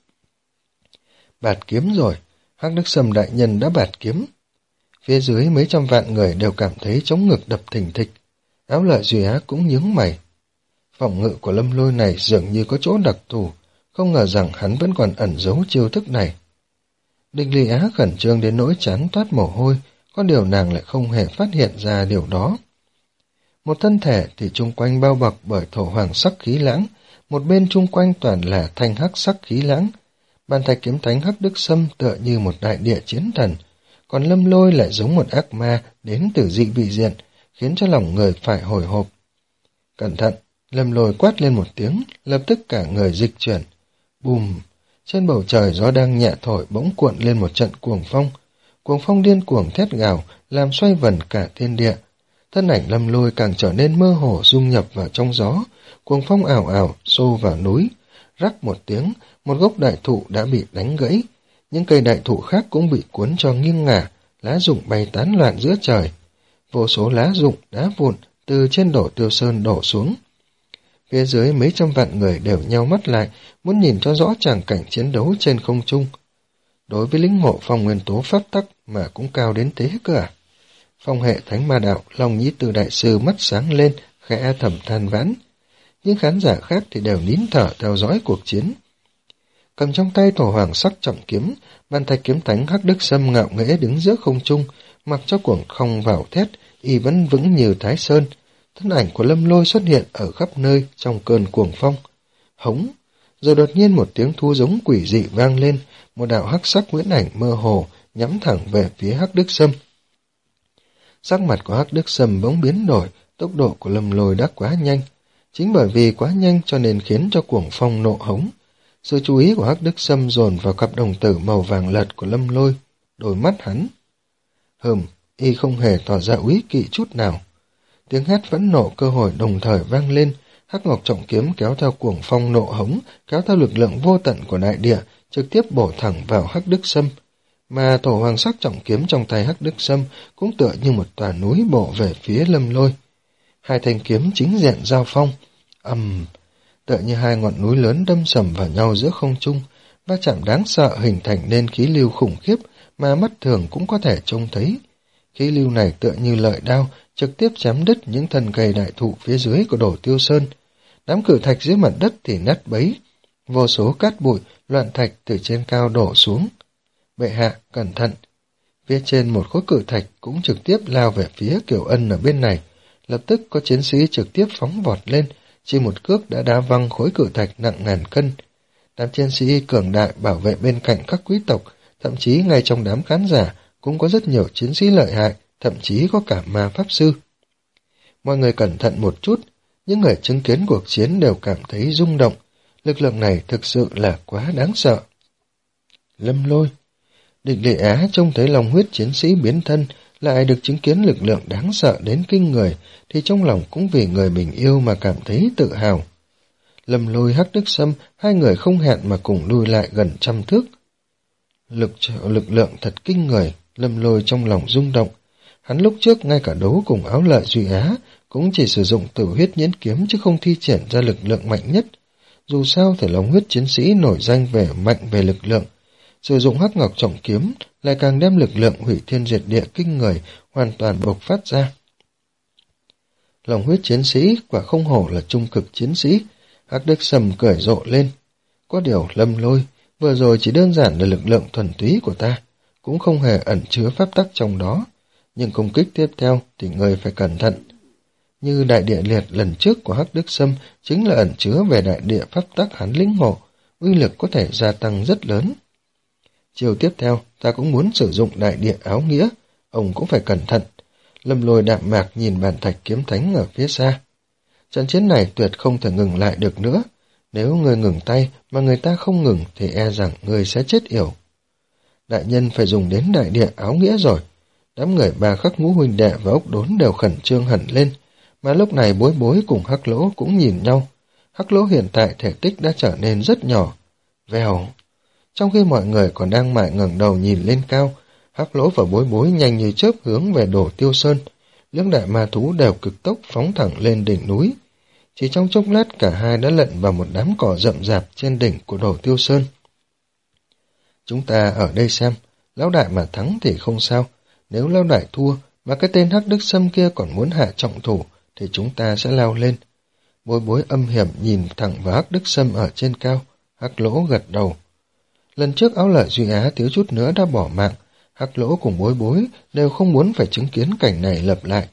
Bạt kiếm rồi, Hắc Đức Sâm đại nhân đã bạt kiếm. Phía dưới mấy trăm vạn người đều cảm thấy chống ngực đập thình thịch. Áo Lợi Duy Á cũng nhướng mày. Phòng ngự của Lâm Lôi này dường như có chỗ đặc thù, không ngờ rằng hắn vẫn còn ẩn giấu chiêu thức này. Đinh Ly Á khẩn trương đến nỗi chán toát mồ hôi, có điều nàng lại không hề phát hiện ra điều đó. Một thân thể thì chung quanh bao bọc bởi thổ hoàng sắc khí lãng, một bên chung quanh toàn là thanh hắc sắc khí lãng. Bàn thạch kiếm thánh Hắc Đức Sâm tựa như một đại địa chiến thần, còn Lâm Lôi lại giống một ác ma đến từ dị vị diện, khiến cho lòng người phải hồi hộp. Cẩn thận! Lâm Lôi quát lên một tiếng, lập tức cả người dịch chuyển. Bùm! Trên bầu trời gió đang nhẹ thổi bỗng cuộn lên một trận cuồng phong. Cuồng phong điên cuồng thét gào, làm xoay vần cả thiên địa. Thân ảnh Lâm Lôi càng trở nên mơ hồ dung nhập vào trong gió, cuồng phong ảo ảo xô vào núi. Rắc một tiếng, một gốc đại thụ đã bị đánh gãy. Những cây đại thụ khác cũng bị cuốn cho nghiêng ngả, lá rụng bay tán loạn giữa trời. Vô số lá rụng, đá vụn từ trên đổ Tiêu Sơn đổ xuống. Phía dưới mấy trăm vạn người đều nheo mắt lại, muốn nhìn cho rõ tràng cảnh chiến đấu trên không trung. Đối với lĩnh ngộ phong nguyên tố pháp tắc mà cũng cao đến thế cơ à? Phong hệ thánh ma đạo, Long Nhĩ Từ đại sư mắt sáng lên, khẽ thầm than vãn. Những khán giả khác thì đều nín thở theo dõi cuộc chiến. Cầm trong tay thổ hoàng sắc trọng kiếm, bàn thạch kiếm thánh Hắc Đức Sâm ngạo nghễ đứng giữa không trung, mặc cho cuồng không vào thét, y vẫn vững như Thái Sơn. Thân ảnh của Lâm Lôi xuất hiện ở khắp nơi trong cơn cuồng phong. Hống! Rồi đột nhiên một tiếng thu giống quỷ dị vang lên, một đạo hắc sắc huyễn ảnh mơ hồ nhắm thẳng về phía Hắc Đức Sâm. Sắc mặt của Hắc Đức Sâm bỗng biến đổi, tốc độ của Lâm Lôi đã quá nhanh. Chính bởi vì quá nhanh cho nên khiến cho cuồng phong nộ hống. Sự chú ý của Hắc Đức Sâm dồn vào cặp đồng tử màu vàng lật của Lâm Lôi, đôi mắt hắn. Hừm, y không hề tỏ ra úy kỵ chút nào. Tiếng hét phẫn nộ cơ hội đồng thời vang lên, hắc ngọc trọng kiếm kéo theo cuồng phong nộ hống, kéo theo lực lượng vô tận của đại địa, trực tiếp bổ thẳng vào Hắc Đức Sâm. Mà thổ hoàng sắc trọng kiếm trong tay Hắc Đức Sâm cũng tựa như một tòa núi bổ về phía Lâm Lôi. Hai thanh kiếm chính diện giao phong, ầm, um, tựa như hai ngọn núi lớn đâm sầm vào nhau giữa không trung, va chạm đáng sợ hình thành nên khí lưu khủng khiếp mà mắt thường cũng có thể trông thấy. Khí lưu này tựa như lợi đao, trực tiếp chém đứt những thân cây đại thụ phía dưới của Đồ Tiêu Sơn. Đám cự thạch dưới mặt đất thì nát bấy, vô số cát bụi, loạn thạch từ trên cao đổ xuống. Bệ hạ, cẩn thận! Phía trên một khối cự thạch cũng trực tiếp lao về phía Kiều Ân ở bên này. Lập tức có chiến sĩ trực tiếp phóng vọt lên, chỉ một cước đã đá văng khối cự thạch nặng ngàn cân. Đám chiến sĩ cường đại bảo vệ bên cạnh các quý tộc, thậm chí ngay trong đám khán giả cũng có rất nhiều chiến sĩ lợi hại, thậm chí có cả ma pháp sư. Mọi người cẩn thận một chút, những người chứng kiến cuộc chiến đều cảm thấy rung động. Lực lượng này thực sự là quá đáng sợ. Lâm Lôi. Địch Lệ Á trông thấy lòng huyết chiến sĩ biến thân, lại được chứng kiến lực lượng đáng sợ đến kinh người, thì trong lòng cũng vì người mình yêu mà cảm thấy tự hào. Lâm Lôi, Hắc Đức Sâm, hai người không hẹn mà cùng lui lại gần trăm thước. Lực lực lượng thật kinh người, Lâm Lôi trong lòng rung động. Hắn lúc trước ngay cả đấu cùng Áo Lợi Duy Á cũng chỉ sử dụng tử huyết nhẫn kiếm chứ không thi triển ra lực lượng mạnh nhất. Dù sao thì lòng huyết chiến sĩ nổi danh về mạnh về lực lượng, sử dụng Hắc Ngọc Trọng Kiếm lại càng đem lực lượng hủy thiên diệt địa kinh người hoàn toàn bộc phát ra. Lòng huyết chiến sĩ quả không hổ là trung cực chiến sĩ. Hắc Đức Sâm cười rộ lên. Có điều Lâm Lôi, vừa rồi chỉ đơn giản là lực lượng thuần túy của ta, cũng không hề ẩn chứa pháp tắc trong đó. Nhưng công kích tiếp theo thì người phải cẩn thận. Như đại địa liệt lần trước của Hắc Đức Sâm chính là ẩn chứa về đại địa pháp tắc hắn lĩnh ngộ, uy lực có thể gia tăng rất lớn. Chiều tiếp theo, ta cũng muốn sử dụng đại địa áo nghĩa, ông cũng phải cẩn thận. Lâm Lôi đạm mạc nhìn bàn thạch kiếm thánh ở phía xa. Trận chiến này tuyệt không thể ngừng lại được nữa. Nếu người ngừng tay mà người ta không ngừng thì e rằng người sẽ chết yểu. Đại nhân phải dùng đến đại địa áo nghĩa rồi. Đám người Bà Khắc Ngũ huynh đệ và Ốc Đốn đều khẩn trương hẳn lên, mà lúc này Bối Bối cùng Hắc Lỗ cũng nhìn nhau. Hắc Lỗ hiện tại thể tích đã trở nên rất nhỏ. Vèo! Trong khi mọi người còn đang mải ngẩng đầu nhìn lên cao, Hắc Lỗ và Bối Bối nhanh như chớp hướng về Đồ Tiêu Sơn. Lưỡng đại ma thú đều cực tốc phóng thẳng lên đỉnh núi. Chỉ trong chốc lát cả hai đã lận vào một đám cỏ rậm rạp trên đỉnh của Đồ Tiêu Sơn. Chúng ta ở đây xem, lão đại mà thắng thì không sao. Nếu lão đại thua mà cái tên Hắc Đức Sâm kia còn muốn hạ trọng thủ thì chúng ta sẽ lao lên. Bối Bối âm hiểm nhìn thẳng vào Hắc Đức Sâm ở trên cao. Hắc Lỗ gật đầu. Lần trước Áo Lợi Duy Á thiếu chút nữa đã bỏ mạng. Hắc Lỗ cùng Bối Bối đều không muốn phải chứng kiến cảnh này lặp lại.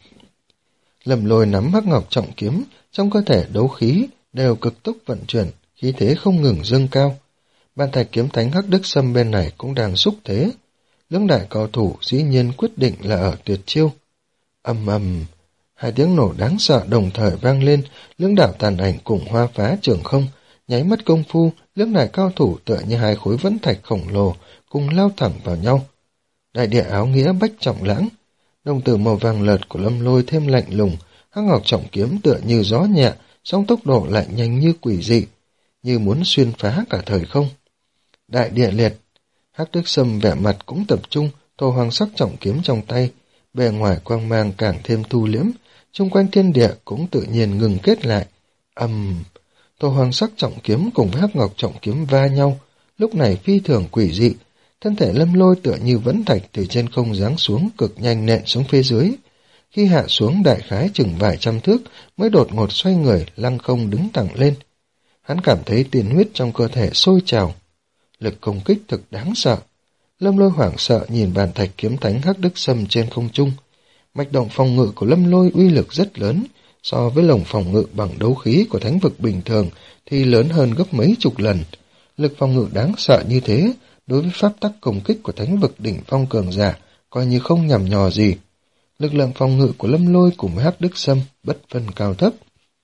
Lâm Lôi nắm Hắc Ngọc Trọng Kiếm, trong cơ thể đấu khí đều cực tốc vận chuyển, khí thế không ngừng dâng cao. Bàn thạch kiếm thánh Hắc Đức Sâm bên này cũng đang xúc thế. Lưỡng đại cao thủ dĩ nhiên quyết định là ở tuyệt chiêu. Ầm ầm, hai tiếng nổ đáng sợ đồng thời vang lên, lưỡng đạo tàn ảnh cùng hoa phá trường không, nháy mắt công phu, lưỡng đại cao thủ tựa như hai khối vẫn thạch khổng lồ cùng lao thẳng vào nhau. Đại địa áo nghĩa Bách Trọng Lãng, đồng tử màu vàng lợt của Lâm Lôi thêm lạnh lùng, Hắc Ngọc Trọng Kiếm tựa như gió nhẹ, song tốc độ lại nhanh như quỷ dị, như muốn xuyên phá cả thời không. Đại địa liệt, Hắc Đức Sâm vẻ mặt cũng tập trung, thô hoàng sắc trọng kiếm trong tay, bề ngoài quang mang càng thêm thu liễm, xung quanh thiên địa cũng tự nhiên ngừng kết lại. Ầm, um, thô hoàng sắc trọng kiếm cùng với Hắc Ngọc Trọng Kiếm va nhau, lúc này phi thường quỷ dị, thân thể Lâm Lôi tựa như vẫn thạch từ trên không giáng xuống cực nhanh nện xuống phía dưới. Khi hạ xuống đại khái chừng vài trăm thước mới đột ngột xoay người lăng không đứng thẳng lên. Hắn cảm thấy tiền huyết trong cơ thể sôi trào. Lực công kích thực đáng sợ. Lâm Lôi hoảng sợ nhìn bàn thạch kiếm thánh Hắc Đức Sâm trên không trung. Mạch động phòng ngự của Lâm Lôi uy lực rất lớn, so với lồng phòng ngự bằng đấu khí của thánh vực bình thường thì lớn hơn gấp mấy chục lần. Lực phòng ngự đáng sợ như thế, đối với pháp tắc công kích của thánh vực đỉnh phong cường giả, coi như không nhằm nhò gì. Lực lượng phòng ngự của Lâm Lôi cùng với Hắc Đức Sâm bất phân cao thấp.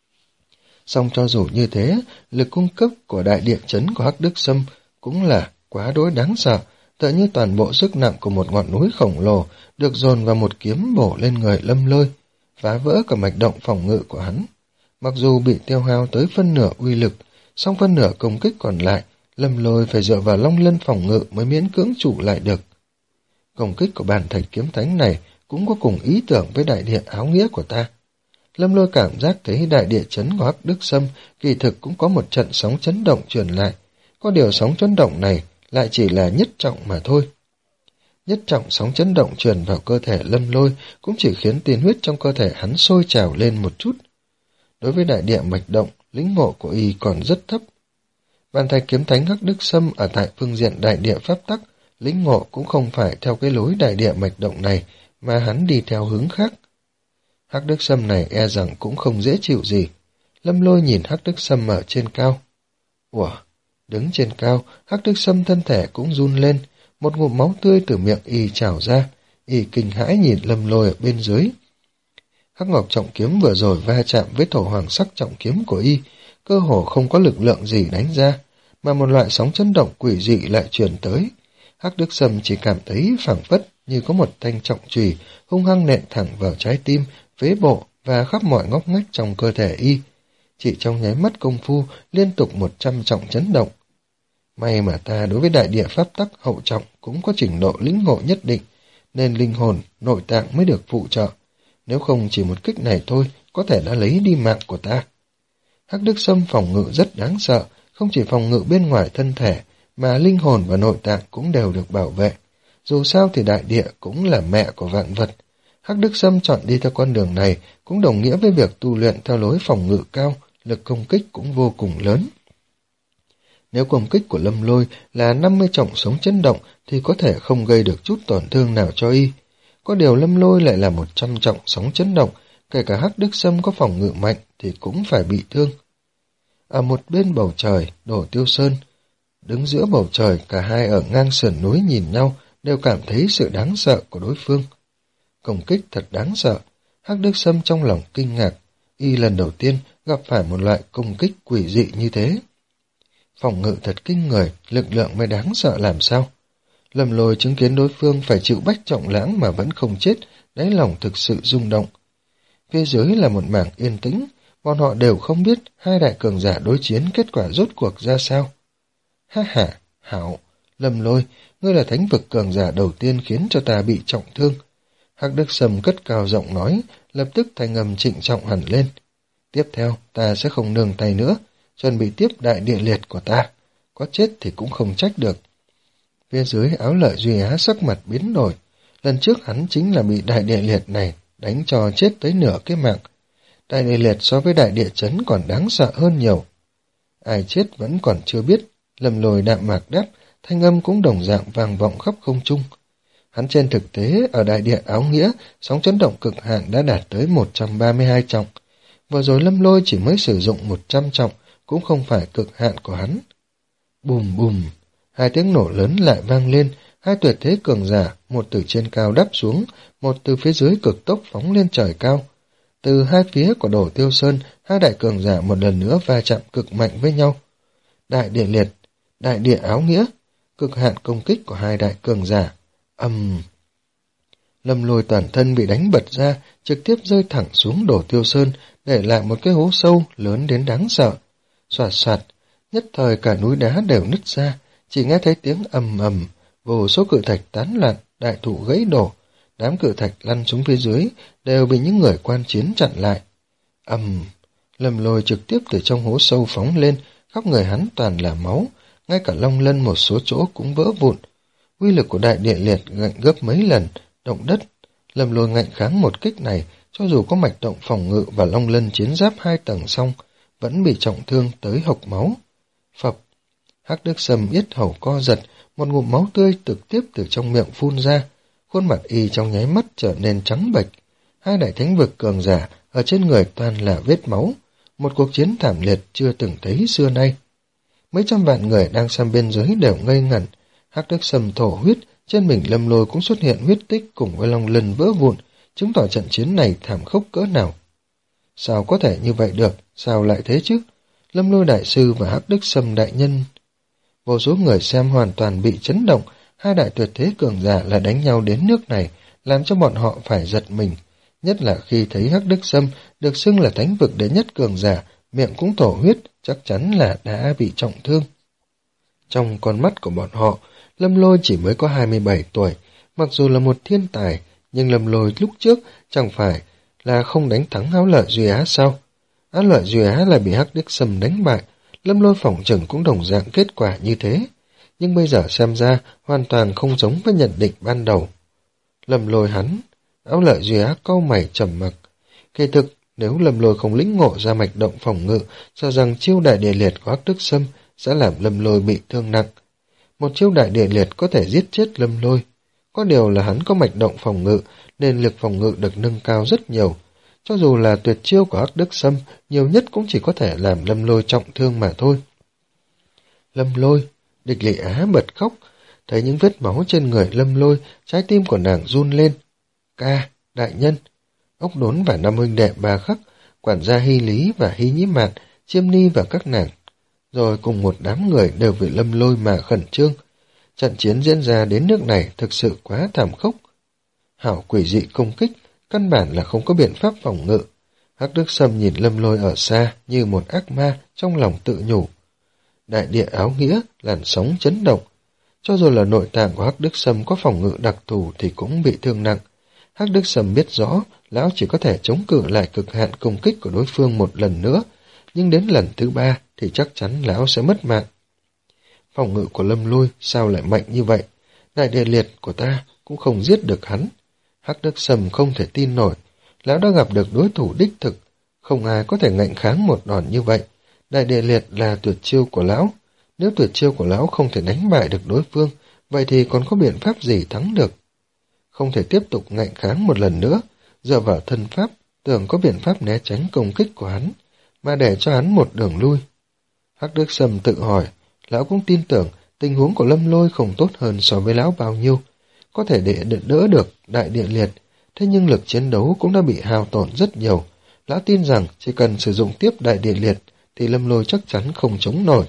Song cho dù như thế, lực cung cấp của đại địa chấn của Hắc Đức Sâm cũng là quá đối đáng sợ, tựa như toàn bộ sức nặng của một ngọn núi khổng lồ được dồn vào một kiếm bổ lên người Lâm Lôi, phá vỡ cả mạch động phòng ngự của hắn. Mặc dù bị tiêu hao tới phân nửa uy lực, song phân nửa công kích còn lại, Lâm Lôi phải dựa vào long lân phòng ngự mới miễn cưỡng trụ lại được. Công kích của bàn thạch kiếm thánh này cũng có cùng ý tưởng với đại địa áo nghĩa của ta. Lâm Lôi cảm giác thấy đại địa chấn của Hắc Đức Sâm kỳ thực cũng có một trận sóng chấn động truyền lại, có điều sóng chấn động này lại chỉ là nhất trọng mà thôi. Nhất trọng sóng chấn động truyền vào cơ thể Lâm Lôi cũng chỉ khiến tiên huyết trong cơ thể hắn sôi trào lên một chút. Đối với đại địa mạch động, lĩnh ngộ của y còn rất thấp. Bàn thạch kiếm thánh Hắc Đức Sâm ở tại phương diện đại địa pháp tắc, lĩnh ngộ cũng không phải theo cái lối đại địa mạch động này, mà hắn đi theo hướng khác. Hắc Đức Sâm này e rằng cũng không dễ chịu gì. Lâm Lôi nhìn Hắc Đức Sâm ở trên cao. Ủa, đứng trên cao, Hắc Đức Sâm thân thể cũng run lên, một ngụm máu tươi từ miệng y trào ra, y kinh hãi nhìn Lâm Lôi ở bên dưới. Hắc Ngọc trọng kiếm vừa rồi va chạm với thổ hoàng sắc trọng kiếm của y, cơ hồ không có lực lượng gì đánh ra, mà một loại sóng chấn động quỷ dị lại truyền tới. Hắc Đức Sâm chỉ cảm thấy phảng phất như có một thanh trọng chùy hung hăng nện thẳng vào trái tim, phế bộ và khắp mọi ngóc ngách trong cơ thể y. Chỉ trong nháy mắt công phu, liên tục một trăm trọng chấn động. May mà ta đối với đại địa pháp tắc hậu trọng cũng có trình độ lĩnh ngộ nhất định, nên linh hồn, nội tạng mới được phụ trợ. Nếu không chỉ một kích này thôi, có thể đã lấy đi mạng của ta. Hắc Đức Sâm phòng ngự rất đáng sợ, không chỉ phòng ngự bên ngoài thân thể, mà linh hồn và nội tạng cũng đều được bảo vệ. Dù sao thì đại địa cũng là mẹ của vạn vật. Hắc Đức Sâm chọn đi theo con đường này cũng đồng nghĩa với việc tu luyện theo lối phòng ngự cao, lực công kích cũng vô cùng lớn. Nếu công kích của Lâm Lôi là năm mươi trọng sống chấn động thì có thể không gây được chút tổn thương nào cho y. Có điều Lâm Lôi lại là một trăm trọng sóng chấn động, kể cả Hắc Đức Sâm có phòng ngự mạnh thì cũng phải bị thương. Ở một bên bầu trời, Đổ Tiêu Sơn, đứng giữa bầu trời, cả hai ở ngang sườn núi nhìn nhau, đều cảm thấy sự đáng sợ của đối phương. Công kích thật đáng sợ, Hắc Đức Sâm trong lòng kinh ngạc, y lần đầu tiên gặp phải một loại công kích quỷ dị như thế. Phòng ngự thật kinh người, lực lượng mới đáng sợ làm sao. Lâm Lôi chứng kiến đối phương phải chịu bách trọng lãng mà vẫn không chết, đáy lòng thực sự rung động. Phía dưới là một mảng yên tĩnh, bọn họ đều không biết hai đại cường giả đối chiến kết quả rốt cuộc ra sao. Ha ha, hảo, Lâm Lôi, ngươi là thánh vực cường giả đầu tiên khiến cho ta bị trọng thương. Hắc Đức Sâm cất cao giọng nói, lập tức thanh âm trịnh trọng hẳn lên. Tiếp theo, ta sẽ không nương tay nữa, chuẩn bị tiếp đại địa liệt của ta. Có chết thì cũng không trách được. Phía dưới Áo Lợi Duy Á sắc mặt biến đổi. Lần trước hắn chính là bị đại địa liệt này đánh cho chết tới nửa cái mạng. Đại địa liệt so với đại địa chấn còn đáng sợ hơn nhiều. Ai chết vẫn còn chưa biết. Lâm Lôi đạm mạc đáp, thanh âm cũng đồng dạng vang vọng khắp không trung. Hắn trên thực tế ở đại địa Áo Nghĩa, sóng chấn động cực hạn đã đạt tới một trăm ba mươi hai trọng. Vừa rồi Lâm Lôi chỉ mới sử dụng một trăm trọng, cũng không phải cực hạn của hắn. Bùm bùm, hai tiếng nổ lớn lại vang lên, hai tuyệt thế cường giả, một từ trên cao đáp xuống, một từ phía dưới cực tốc phóng lên trời cao. Từ hai phía của Đổ Tiêu Sơn, hai đại cường giả một lần nữa va chạm cực mạnh với nhau. Đại địa liệt, đại địa Áo Nghĩa, cực hạn công kích của hai đại cường giả. Ầm. Um. Lâm Lôi toàn thân bị đánh bật ra, trực tiếp rơi thẳng xuống Đổ Tiêu Sơn, để lại một cái hố sâu lớn đến đáng sợ. Xoạt xoạt, nhất thời cả núi đá đều nứt ra, chỉ nghe thấy tiếng ầm ầm, vô số cự thạch tán loạn, đại thụ gãy đổ, đám cự thạch lăn xuống phía dưới, đều bị những người quan chiến chặn lại. Ầm, Lâm Lôi trực tiếp từ trong hố sâu phóng lên, khắp người hắn toàn là máu, ngay cả long lân một số chỗ cũng vỡ vụn. Uy lực của đại địa liệt gạnh gấp mấy lần, động đất. Lâm Lôi ngạnh kháng một kích này, cho dù có mạch động phòng ngự và long lân chiến giáp hai tầng xong, vẫn bị trọng thương tới hộc máu. Phập, Hắc Đức Sâm yết hầu co giật, một ngụm máu tươi trực tiếp từ trong miệng phun ra, khuôn mặt y trong nháy mắt trở nên trắng bệch. Hai đại thánh vực cường giả ở trên người toàn là vết máu, một cuộc chiến thảm liệt chưa từng thấy xưa nay. Mấy trăm vạn người đang xem bên dưới đều ngây ngẩn. Hắc Đức Sâm thổ huyết, trên mình Lâm Lôi cũng xuất hiện huyết tích cùng với long lân vỡ vụn, chứng tỏ trận chiến này thảm khốc cỡ nào. Sao có thể như vậy được, sao lại thế chứ? Lâm Lôi đại sư và Hắc Đức Sâm đại nhân. Vô số người xem hoàn toàn bị chấn động, hai đại tuyệt thế cường giả là đánh nhau đến nước này, làm cho bọn họ phải giật mình. Nhất là khi thấy Hắc Đức Sâm được xưng là thánh vực đệ nhất cường giả, miệng cũng thổ huyết, chắc chắn là đã bị trọng thương. Trong con mắt của bọn họ, Lâm Lôi chỉ mới có hai mươi bảy tuổi, mặc dù là một thiên tài, nhưng Lâm Lôi lúc trước chẳng phải là không đánh thắng Áo Lợi Duy Á sao? Áo Lợi Duy Á là bị Hắc Đức Sâm đánh bại, Lâm Lôi phỏng chừng cũng đồng dạng kết quả như thế. nhưng bây giờ xem ra hoàn toàn không giống với nhận định ban đầu. Lâm Lôi hắn, Áo Lợi Duy Á cau mày trầm mặc. Kỳ thực, nếu Lâm Lôi không lĩnh ngộ ra mạch động phòng ngự, cho rằng chiêu đại địa liệt của Hắc Đức Sâm sẽ làm Lâm Lôi bị thương nặng. Một chiêu đại địa liệt có thể giết chết Lâm Lôi. Có điều là hắn có mạch động phòng ngự, nên lực phòng ngự được nâng cao rất nhiều. Cho dù là tuyệt chiêu của Hắc Đức Sâm, nhiều nhất cũng chỉ có thể làm Lâm Lôi trọng thương mà thôi. Lâm Lôi, Địch Lệ Á bật khóc, thấy những vết máu trên người Lâm Lôi, trái tim của nàng run lên. Ca, đại nhân, Ốc Đốn và năm huynh đệ Ba Khắc, quản gia Hy Lý và Hy Nhĩ Mạn, Chiêm Ni và các nàng, rồi cùng một đám người đều vì Lâm Lôi mà khẩn trương. Trận chiến diễn ra đến nước này thực sự quá thảm khốc. Hảo quỷ dị công kích, căn bản là không có biện pháp phòng ngự. Hắc Đức Sâm nhìn Lâm Lôi ở xa như một ác ma, trong lòng tự nhủ. Đại địa áo nghĩa, làn sóng chấn động. Cho dù là nội tạng của Hắc Đức Sâm có phòng ngự đặc thù thì cũng bị thương nặng. Hắc Đức Sâm biết rõ, lão chỉ có thể chống cự lại cực hạn công kích của đối phương một lần nữa, nhưng đến lần thứ ba thì chắc chắn lão sẽ mất mạng. Phòng ngự của Lâm Lôi sao lại mạnh như vậy? Đại địa liệt của ta cũng không giết được hắn. Hắc Đức Sâm không thể tin nổi, lão đã gặp được đối thủ đích thực, không ai có thể ngạnh kháng một đòn như vậy. Đại địa liệt là tuyệt chiêu của lão, nếu tuyệt chiêu của lão không thể đánh bại được đối phương, vậy thì còn có biện pháp gì thắng được? Không thể tiếp tục ngạnh kháng một lần nữa, dựa vào thân pháp, tưởng có biện pháp né tránh công kích của hắn, mà để cho hắn một đường lui. Hắc Đức Sâm tự hỏi, lão cũng tin tưởng tình huống của Lâm Lôi không tốt hơn so với lão bao nhiêu, có thể để đỡ được đại địa liệt, thế nhưng lực chiến đấu cũng đã bị hao tổn rất nhiều. Lão tin rằng chỉ cần sử dụng tiếp đại địa liệt thì Lâm Lôi chắc chắn không chống nổi.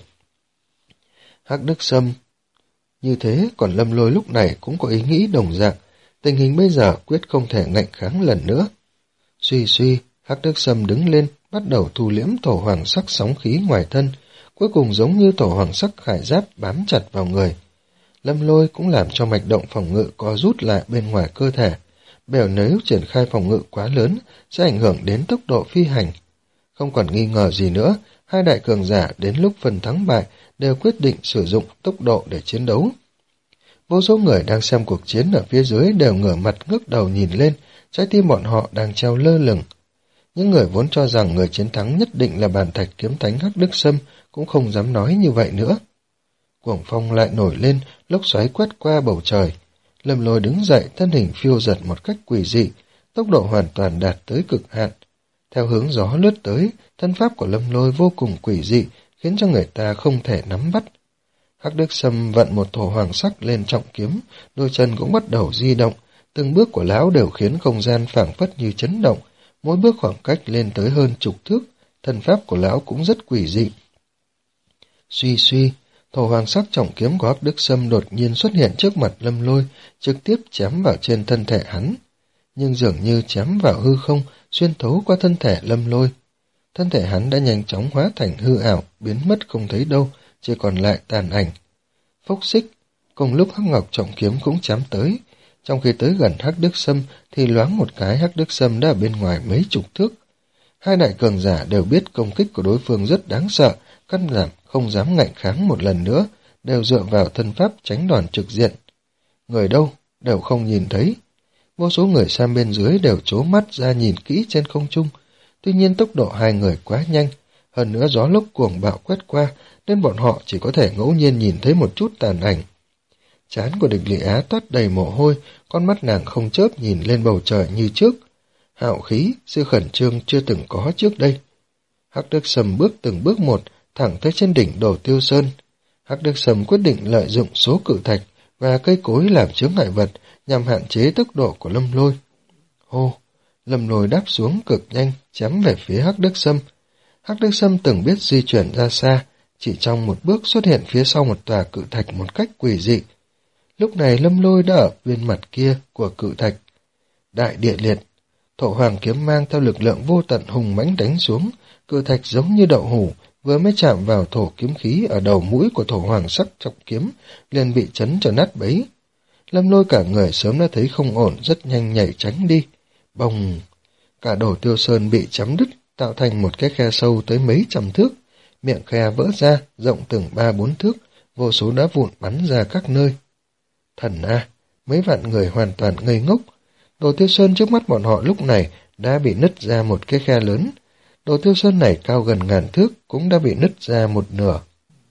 Hắc Đức Sâm như thế, còn Lâm Lôi lúc này cũng có ý nghĩ đồng dạng, tình hình bây giờ quyết không thể ngạnh kháng lần nữa. Suy suy, Hắc Đức Sâm đứng lên, bắt đầu thu liễm thổ hoàng sắc sóng khí ngoài thân, cuối cùng giống như thổ hoàng sắc khải giáp bám chặt vào người. Lâm Lôi cũng làm cho mạch động phòng ngự co rút lại bên ngoài cơ thể, bởi nếu triển khai phòng ngự quá lớn sẽ ảnh hưởng đến tốc độ phi hành. Không còn nghi ngờ gì nữa, hai đại cường giả đến lúc phần thắng bại đều quyết định sử dụng tốc độ để chiến đấu. Vô số người đang xem cuộc chiến ở phía dưới đều ngửa mặt ngước đầu nhìn lên, trái tim bọn họ đang treo lơ lửng. Những người vốn cho rằng người chiến thắng nhất định là bàn thạch kiếm thánh Hắc Đức Sâm cũng không dám nói như vậy nữa. Cuồng phong lại nổi lên, lốc xoáy quét qua bầu trời. Lâm Lôi đứng dậy, thân hình phiêu dật một cách quỷ dị, tốc độ hoàn toàn đạt tới cực hạn. Theo hướng gió lướt tới, thân pháp của Lâm Lôi vô cùng quỷ dị, khiến cho người ta không thể nắm bắt. Hắc Đức Sâm vận một thổ hoàng sắc lên trọng kiếm, đôi chân cũng bắt đầu di động, từng bước của lão đều khiến không gian phảng phất như chấn động, mỗi bước khoảng cách lên tới hơn chục thước, thân pháp của lão cũng rất quỷ dị. Suy suy, thổ hoàng sắc trọng kiếm của Hắc Đức Sâm đột nhiên xuất hiện trước mặt Lâm Lôi, trực tiếp chém vào trên thân thể hắn, nhưng dường như chém vào hư không, xuyên thấu qua thân thể Lâm Lôi. Thân thể hắn đã nhanh chóng hóa thành hư ảo, biến mất không thấy đâu, chỉ còn lại tàn ảnh. Phốc xích, cùng lúc Hắc Ngọc trọng kiếm cũng chém tới, trong khi tới gần Hắc Đức Sâm thì loáng một cái Hắc Đức Sâm đã ở bên ngoài mấy chục thước. Hai đại cường giả đều biết công kích của đối phương rất đáng sợ, căn giảm không dám ngạnh kháng một lần nữa, đều dựa vào thân pháp tránh đòn trực diện. Người đâu, đều không nhìn thấy. Vô số người xem bên dưới đều trố mắt ra nhìn kỹ trên không trung, tuy nhiên tốc độ hai người quá nhanh, hơn nữa gió lốc cuồng bạo quét qua, nên bọn họ chỉ có thể ngẫu nhiên nhìn thấy một chút tàn ảnh. Trán của Địch Lệ Á toát đầy mồ hôi, con mắt nàng không chớp nhìn lên bầu trời như trước. Hạo khí, sự khẩn trương chưa từng có trước đây. Hắc Đức Sâm bước từng bước một, thẳng tới trên đỉnh Đồ Tiêu Sơn. Hắc Đức Sâm quyết định lợi dụng số cự thạch và cây cối làm chướng ngại vật nhằm hạn chế tốc độ của Lâm Lôi. Hô, Lâm Lôi đáp xuống cực nhanh, chém về phía Hắc Đức Sâm. Hắc Đức Sâm từng biết di chuyển ra xa, chỉ trong một bước xuất hiện phía sau một tòa cự thạch một cách quỷ dị. Lúc này Lâm Lôi đã ở bên mặt kia của cự thạch. Đại địa liệt, thổ hoàng kiếm mang theo lực lượng vô tận hùng mãnh đánh xuống, cự thạch giống như đậu hũ, vừa mới chạm vào thổ kiếm khí ở đầu mũi của thổ hoàng sắc trọng kiếm, liền bị chấn cho nát bấy. Lâm Lôi cả người sớm đã thấy không ổn, rất nhanh nhảy tránh đi. Bồng! Cả Đồ Tiêu Sơn bị chấm đứt, tạo thành một cái khe sâu tới mấy trăm thước. Miệng khe vỡ ra, rộng từng ba bốn thước, vô số đá vụn bắn ra các nơi. Thần a, mấy vạn người hoàn toàn ngây ngốc. Đồ Tiêu Sơn trước mắt bọn họ lúc này đã bị nứt ra một cái khe lớn. Đồ Tiêu Sơn này cao gần ngàn thước cũng đã bị nứt ra một nửa.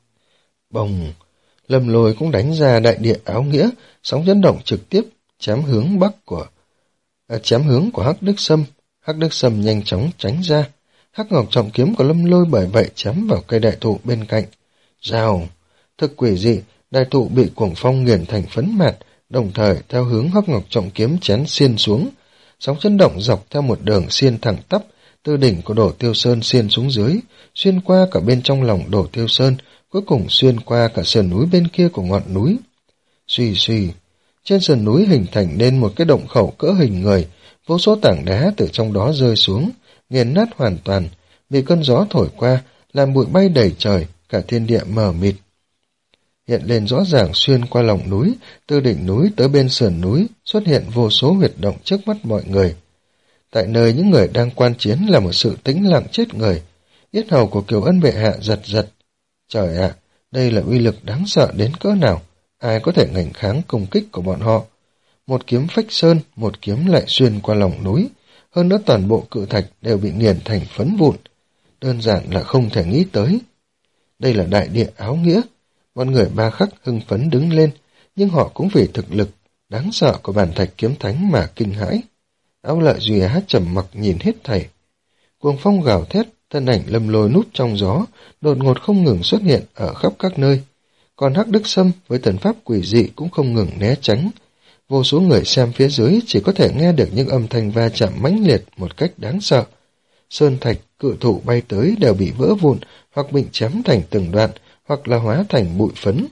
Bồng, Lâm Lôi cũng đánh ra đại địa áo nghĩa, sóng chấn động trực tiếp chém hướng bắc của à, chém hướng của Hắc Đức Sâm. Hắc Đức Sâm nhanh chóng tránh ra. Hắc Ngọc Trọng Kiếm của Lâm Lôi bởi vậy chém vào cây đại thụ bên cạnh. Rào, thực quỷ dị, đại thụ bị cuồng phong nghiền thành phấn mạt, đồng thời theo hướng Hắc Ngọc Trọng Kiếm chém xiên xuống. Sóng chấn động dọc theo một đường xiên thẳng tắp, từ đỉnh của Đồ Tiêu Sơn xiên xuống dưới, xuyên qua cả bên trong lòng Đồ Tiêu Sơn, cuối cùng xuyên qua cả sườn núi bên kia của ngọn núi. Suy suy, trên sườn núi hình thành nên một cái động khẩu cỡ hình người, vô số tảng đá từ trong đó rơi xuống, nghiền nát hoàn toàn, bị cơn gió thổi qua, làm bụi bay đầy trời, cả thiên địa mờ mịt. Hiện lên rõ ràng xuyên qua lòng núi, từ đỉnh núi tới bên sườn núi, xuất hiện vô số huyệt động trước mắt mọi người. Tại nơi những người đang quan chiến là một sự tĩnh lặng chết người, yết hầu của Kiều Ân bệ hạ giật giật. Trời ạ, đây là uy lực đáng sợ đến cỡ nào, ai có thể ngành kháng công kích của bọn họ. Một kiếm phách sơn, một kiếm lại xuyên qua lòng núi, hơn nữa toàn bộ cự thạch đều bị nghiền thành phấn vụn. Đơn giản là không thể nghĩ tới. Đây là đại địa áo nghĩa. Bọn người Ba Khắc hưng phấn đứng lên, nhưng họ cũng vì thực lực đáng sợ của bản thạch kiếm thánh mà kinh hãi. Áo Lợi Duy Á trầm mặc nhìn hết thảy. Cuồng phong gào thét, thân ảnh Lâm Lôi núp trong gió, đột ngột không ngừng xuất hiện ở khắp các nơi. Còn Hắc Đức Sâm với thần pháp quỷ dị cũng không ngừng né tránh. Vô số người xem phía dưới chỉ có thể nghe được những âm thanh va chạm mãnh liệt một cách đáng sợ. Sơn thạch, cự thụ bay tới đều bị vỡ vụn, hoặc bị chém thành từng đoạn, hoặc là hóa thành bụi phấn.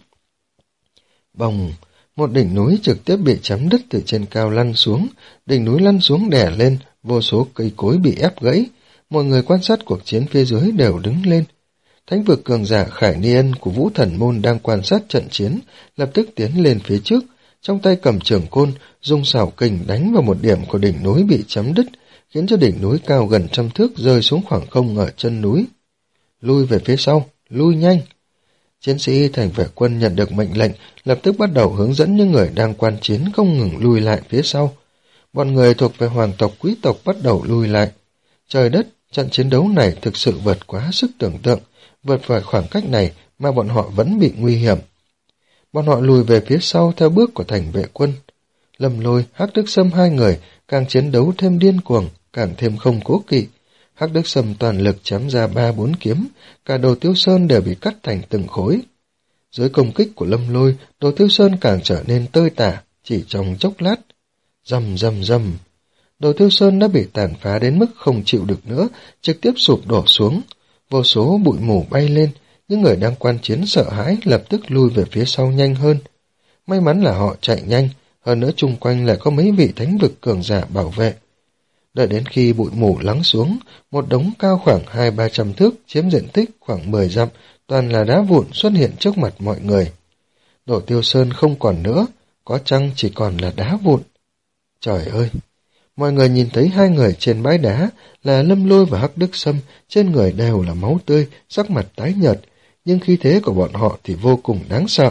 Bồng, một đỉnh núi trực tiếp bị chém đứt từ trên cao lăn xuống, đỉnh núi lăn xuống đè lên, vô số cây cối bị ép gãy. Mọi người quan sát cuộc chiến phía dưới đều đứng lên. Thánh vực cường giả Khải Niên của Vũ Thần Môn đang quan sát trận chiến, lập tức tiến lên phía trước, trong tay cầm trường côn, dùng xảo kình đánh vào một điểm của đỉnh núi bị chém đứt, khiến cho đỉnh núi cao gần trăm thước rơi xuống khoảng không ở chân núi. Lui về phía sau, lui nhanh. Chiến sĩ thành vệ quân nhận được mệnh lệnh, lập tức bắt đầu hướng dẫn những người đang quan chiến không ngừng lui lại phía sau. Bọn người thuộc về hoàng tộc quý tộc bắt đầu lui lại. Trời đất, trận chiến đấu này thực sự vượt quá sức tưởng tượng, vượt khỏi khoảng cách này mà bọn họ vẫn bị nguy hiểm. Bọn họ lùi về phía sau theo bước của thành vệ quân. Lâm Lôi, Hắc Đức Sâm hai người càng chiến đấu thêm điên cuồng, càng thêm không cố kỵ. Hắc Đức Sâm toàn lực chém ra ba bốn kiếm, cả Đồ Tiêu Sơn đều bị cắt thành từng khối. Dưới công kích của Lâm Lôi, Đồ Tiêu Sơn càng trở nên tơi tả, chỉ trong chốc lát. Rầm rầm rầm, Đồ Tiêu Sơn đã bị tàn phá đến mức không chịu được nữa, trực tiếp sụp đổ xuống. Vô số bụi mù bay lên, những người đang quan chiến sợ hãi lập tức lui về phía sau nhanh hơn. May mắn là họ chạy nhanh, hơn nữa chung quanh lại có mấy vị thánh vực cường giả bảo vệ. Đợi đến khi bụi mù lắng xuống, một đống cao khoảng hai ba trăm thước chiếm diện tích khoảng mười dặm, toàn là đá vụn xuất hiện trước mặt mọi người. Đồ Tiêu Sơn không còn nữa, có chăng chỉ còn là đá vụn. Trời ơi! Mọi người nhìn thấy hai người trên bãi đá là Lâm Lôi và Hắc Đức Sâm, trên người đều là máu tươi, sắc mặt tái nhợt, nhưng khí thế của bọn họ thì vô cùng đáng sợ.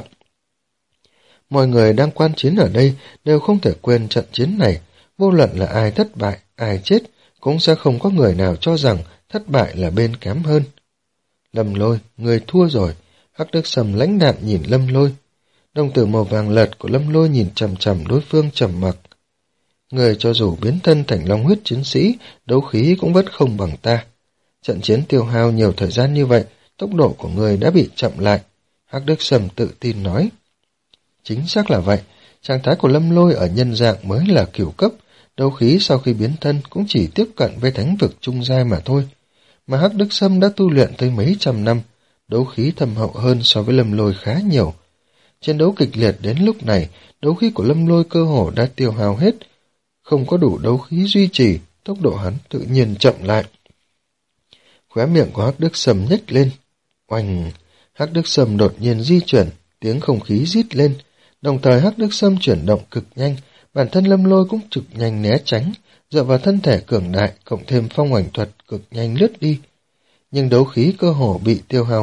Mọi người đang quan chiến ở đây đều không thể quên trận chiến này, vô luận là ai thất bại, ai chết, cũng sẽ không có người nào cho rằng thất bại là bên kém hơn. Lâm Lôi, người thua rồi. Hắc Đức Sâm lãnh đạm nhìn Lâm Lôi. Đồng tử màu vàng lợt của Lâm Lôi nhìn chằm chằm đối phương trầm mặc. Người cho dù biến thân thành long huyết chiến sĩ, đấu khí cũng vẫn không bằng ta. Trận chiến tiêu hao nhiều thời gian như vậy, tốc độ của người đã bị chậm lại. Hắc Đức Sâm tự tin nói. Chính xác là vậy, trạng thái của Lâm Lôi ở nhân dạng mới là cửu cấp, đấu khí sau khi biến thân cũng chỉ tiếp cận với thánh vực trung giai mà thôi. Mà Hắc Đức Sâm đã tu luyện tới mấy trăm năm, đấu khí thâm hậu hơn so với Lâm Lôi khá nhiều. Chiến đấu kịch liệt đến lúc này, đấu khí của Lâm Lôi cơ hồ đã tiêu hao hết, không có đủ đấu khí duy trì, tốc độ hắn tự nhiên chậm lại. Khóe miệng của Hắc Đức Sâm nhếch lên. Oanh! Hắc Đức Sâm đột nhiên di chuyển, tiếng không khí rít lên. Đồng thời Hắc Đức Sâm chuyển động cực nhanh, bản thân Lâm Lôi cũng trực nhanh né tránh, dựa vào thân thể cường đại cộng thêm phong ảnh thuật cực nhanh lướt đi. Nhưng đấu khí cơ hồ bị tiêu hao hết,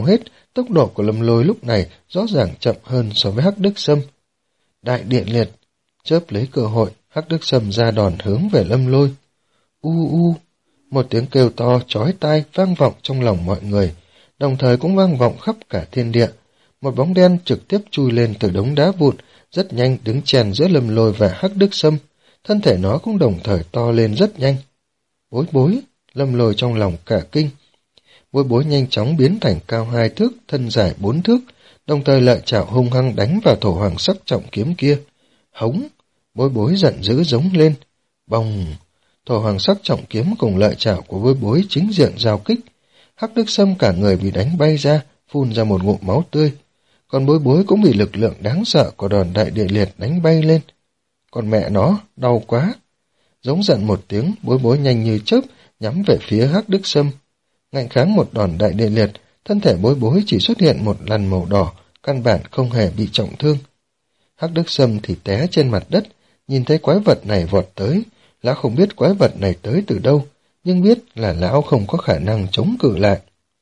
tốc độ của Lâm Lôi lúc này rõ ràng chậm hơn so với Hắc Đức Sâm. Đại điện liệt, chớp lấy cơ hội, Hắc Đức Sâm ra đòn hướng về Lâm Lôi. U u, một tiếng kêu to chói tai vang vọng trong lòng mọi người, đồng thời cũng vang vọng khắp cả thiên địa. Một bóng đen trực tiếp chui lên từ đống đá vụn, rất nhanh đứng chèn giữa Lâm Lôi và Hắc Đức Sâm, thân thể nó cũng đồng thời to lên rất nhanh. Bối bối, Lâm Lôi trong lòng cả kinh. Bối bối nhanh chóng biến thành cao hai thước, thân dài bốn thước, đồng thời lợi chảo hung hăng đánh vào thổ hoàng sắc trọng kiếm kia. Hống, bối bối giận dữ giống lên. Bồng, thổ hoàng sắc trọng kiếm cùng lợi chảo của bối bối chính diện giao kích. Hắc Đức Sâm cả người bị đánh bay ra, phun ra một ngụm máu tươi. Còn bối bối cũng bị lực lượng đáng sợ của đòn đại địa liệt đánh bay lên. Còn mẹ nó, đau quá. Giống giận một tiếng, bối bối nhanh như chớp, nhắm về phía Hắc Đức Sâm. Ngạnh kháng một đòn đại địa liệt, thân thể bối bối chỉ xuất hiện một lần màu đỏ, căn bản không hề bị trọng thương. Hắc Đức Sâm thì té trên mặt đất, nhìn thấy quái vật này vọt tới. Lão không biết quái vật này tới từ đâu, nhưng biết là lão không có khả năng chống cự lại.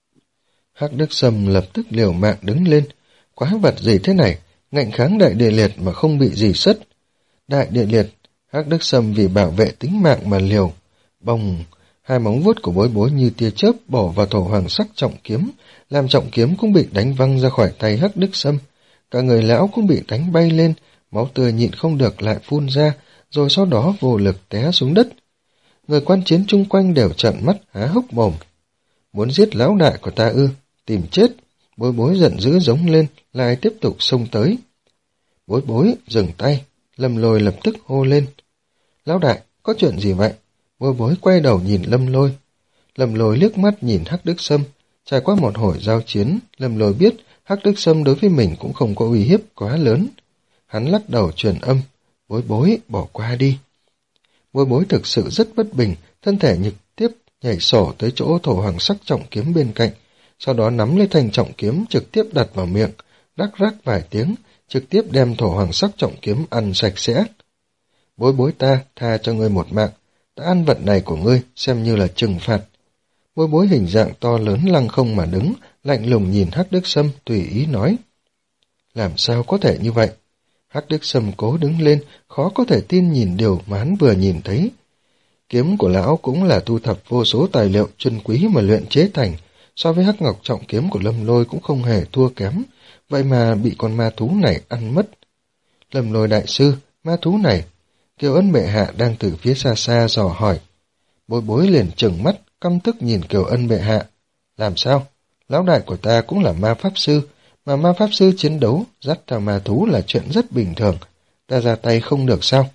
Hắc Đức Sâm lập tức liều mạng đứng lên. Quái vật gì thế này, ngạnh kháng đại địa liệt mà không bị gì sất. Đại địa liệt, Hắc Đức Sâm vì bảo vệ tính mạng mà liều. Bồng, hai móng vuốt của bối bối như tia chớp bỏ vào thổ hoàng sắc trọng kiếm, làm trọng kiếm cũng bị đánh văng ra khỏi tay Hắc Đức Sâm. Cả người lão cũng bị đánh bay lên, máu tươi nhịn không được lại phun ra, rồi sau đó vô lực té xuống đất. Người quan chiến chung quanh đều trợn mắt há hốc mồm. Muốn giết lão đại của ta ư, tìm chết. Bối bối giận dữ giống lên, lại tiếp tục xông tới. Bối bối, dừng tay. Lâm Lôi lập tức hô lên. Lão đại, có chuyện gì vậy? Bối bối quay đầu nhìn Lâm Lôi. Lâm Lôi liếc mắt nhìn Hắc Đức Sâm. Trải qua một hồi giao chiến, Lâm Lôi biết Hắc Đức Sâm đối với mình cũng không có uy hiếp quá lớn. Hắn lắc đầu truyền âm. Bối bối, bỏ qua đi. Bối bối thực sự rất bất bình, thân thể nhịp tiếp nhảy sổ tới chỗ thổ hoàng sắc trọng kiếm bên cạnh, sau đó nắm lấy thanh trọng kiếm trực tiếp đặt vào miệng, rắc rắc vài tiếng, trực tiếp đem thổ hoàng sắc trọng kiếm ăn sạch sẽ. Bối bối ta tha cho ngươi một mạng, ta ăn vật này của ngươi xem như là trừng phạt. Bối bối hình dạng to lớn lăng không mà đứng, lạnh lùng nhìn Hắc Đức Sâm tùy ý nói. Làm sao có thể như vậy? Hắc Đức Sâm cố đứng lên, khó có thể tin nhìn điều mà hắn vừa nhìn thấy. Kiếm của lão cũng là thu thập vô số tài liệu chân quý mà luyện chế thành, so với Hắc Ngọc trọng kiếm của Lâm Lôi cũng không hề thua kém, vậy mà bị con ma thú này ăn mất. Lâm Lôi đại sư, ma thú này, Kiều Ân bệ hạ đang từ phía xa xa dò hỏi. Bối bối liền trừng mắt, căm tức nhìn Kiều Ân bệ hạ. Làm sao? Lão đại của ta cũng là ma pháp sư, mà ma pháp sư chiến đấu dắt theo ma thú là chuyện rất bình thường, ta ra tay không được sao?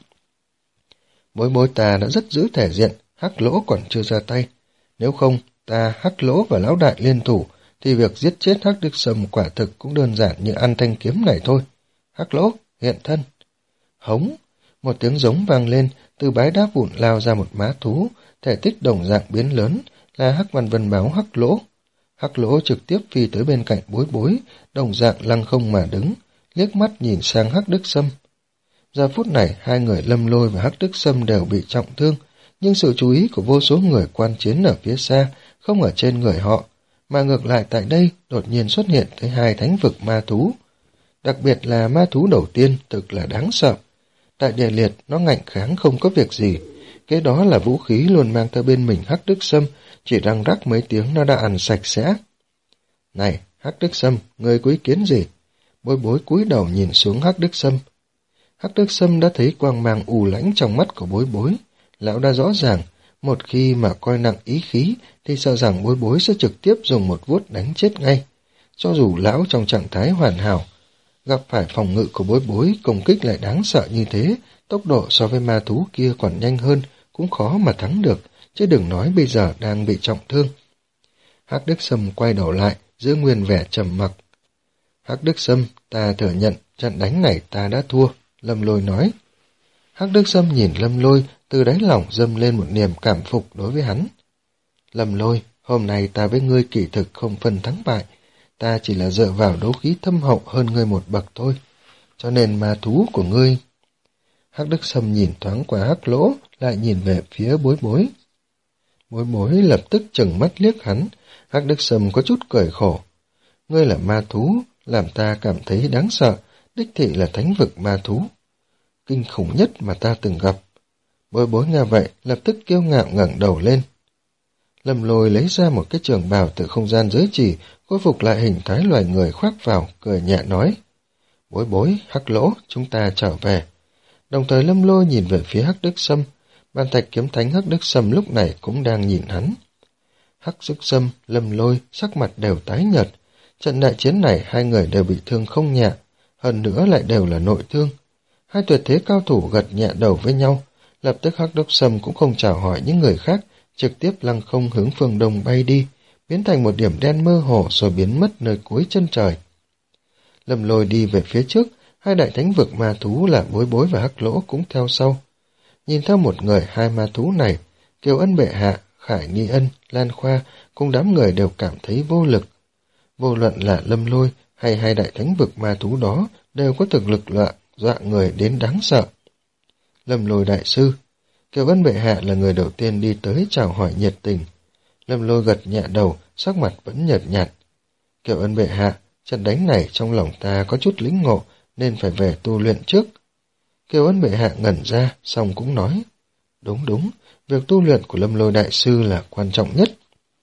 Bối bối ta đã rất giữ thể diện, Hắc Lỗ còn chưa ra tay. Nếu không, ta, Hắc Lỗ và lão đại liên thủ, thì việc giết chết Hắc Đức Sâm quả thực cũng đơn giản như ăn thanh kiếm này thôi. Hắc Lỗ, hiện thân. Hống, một tiếng giống vang lên, từ bãi đá vụn lao ra một má thú, thể tích đồng dạng biến lớn, là Hắc Văn Vân báo Hắc Lỗ. Hắc Lỗ trực tiếp phi tới bên cạnh bối bối, đồng dạng lăng không mà đứng, liếc mắt nhìn sang Hắc Đức Sâm. Giờ phút này, hai người Lâm Lôi và Hắc Đức Sâm đều bị trọng thương, nhưng sự chú ý của vô số người quan chiến ở phía xa, không ở trên người họ, mà ngược lại tại đây đột nhiên xuất hiện tới hai thánh vực ma thú. Đặc biệt là ma thú đầu tiên thực là đáng sợ. Tại địa liệt nó ngạnh kháng không có việc gì, cái đó là vũ khí luôn mang theo bên mình Hắc Đức Sâm, chỉ răng rắc mấy tiếng nó đã ăn sạch sẽ. Này, Hắc Đức Sâm, ngươi có ý kiến gì? Bối bối cúi đầu nhìn xuống Hắc Đức Sâm. Hắc Đức Sâm đã thấy quang mang u lãnh trong mắt của bối bối. Lão đã rõ ràng, một khi mà coi nặng ý khí, thì sợ rằng bối bối sẽ trực tiếp dùng một vuốt đánh chết ngay. Cho dù lão trong trạng thái hoàn hảo, gặp phải phòng ngự của bối bối, công kích lại đáng sợ như thế, tốc độ so với ma thú kia còn nhanh hơn, cũng khó mà thắng được, chứ đừng nói bây giờ đang bị trọng thương. Hắc Đức Sâm quay đầu lại, giữ nguyên vẻ trầm mặc. Hắc Đức Sâm, ta thừa nhận, trận đánh này ta đã thua, Lâm Lôi nói. Hắc Đức Sâm nhìn Lâm Lôi, từ đáy lòng dâng lên một niềm cảm phục đối với hắn. Lâm Lôi, hôm nay ta với ngươi kỳ thực không phân thắng bại, ta chỉ là dựa vào đấu khí thâm hậu hơn ngươi một bậc thôi, cho nên ma thú của ngươi. Hắc Đức Sâm nhìn thoáng qua Hắc Lỗ, lại nhìn về phía bối bối. Bối bối lập tức trừng mắt liếc hắn, Hắc Đức Sâm có chút cười khổ. ngươi là ma thú, làm ta cảm thấy đáng sợ, đích thị là thánh vực ma thú. Kinh khủng nhất mà ta từng gặp. Bối bối nghe vậy, lập tức kiêu ngạo ngẩng đầu lên. Lâm Lôi lấy ra một cái trường bào từ không gian giới chỉ, khôi phục lại hình thái loài người khoác vào, cười nhẹ nói. Bối bối, Hắc Lỗ, chúng ta trở về. Đồng thời Lâm Lôi nhìn về phía Hắc Đức Sâm, Bàn Thạch kiếm thánh Hắc Đức Sâm lúc này cũng đang nhìn hắn. Hắc Đức Sâm, Lâm Lôi, sắc mặt đều tái nhợt. Trận đại chiến này hai người đều bị thương không nhẹ, hơn nữa lại đều là nội thương. Hai tuyệt thế cao thủ gật nhẹ đầu với nhau, lập tức Hắc Đức Sâm cũng không chào hỏi những người khác, trực tiếp lăng không hướng phương đông bay đi, biến thành một điểm đen mơ hồ rồi biến mất nơi cuối chân trời. Lâm Lôi đi về phía trước, hai đại thánh vực ma thú là Bối Bối và Hắc Lỗ cũng theo sau. Nhìn theo một người hai ma thú này, Kiều Ân bệ hạ, Khải Nghi Ân, Lan Khoa cùng đám người đều cảm thấy vô lực. Vô luận là Lâm Lôi hay hai đại thánh vực ma thú đó đều có thực lực loạn, dọa người đến đáng sợ. Lâm Lôi đại sư, Kiều Ân bệ hạ là người đầu tiên đi tới chào hỏi nhiệt tình. Lâm Lôi gật nhẹ đầu, sắc mặt vẫn nhợt nhạt. Kiều Ân bệ hạ, trận đánh này trong lòng ta có chút lĩnh ngộ, nên phải về tu luyện trước. Kiều Ân bệ hạ ngẩn ra, xong cũng nói. Đúng đúng, việc tu luyện của Lâm Lôi đại sư là quan trọng nhất.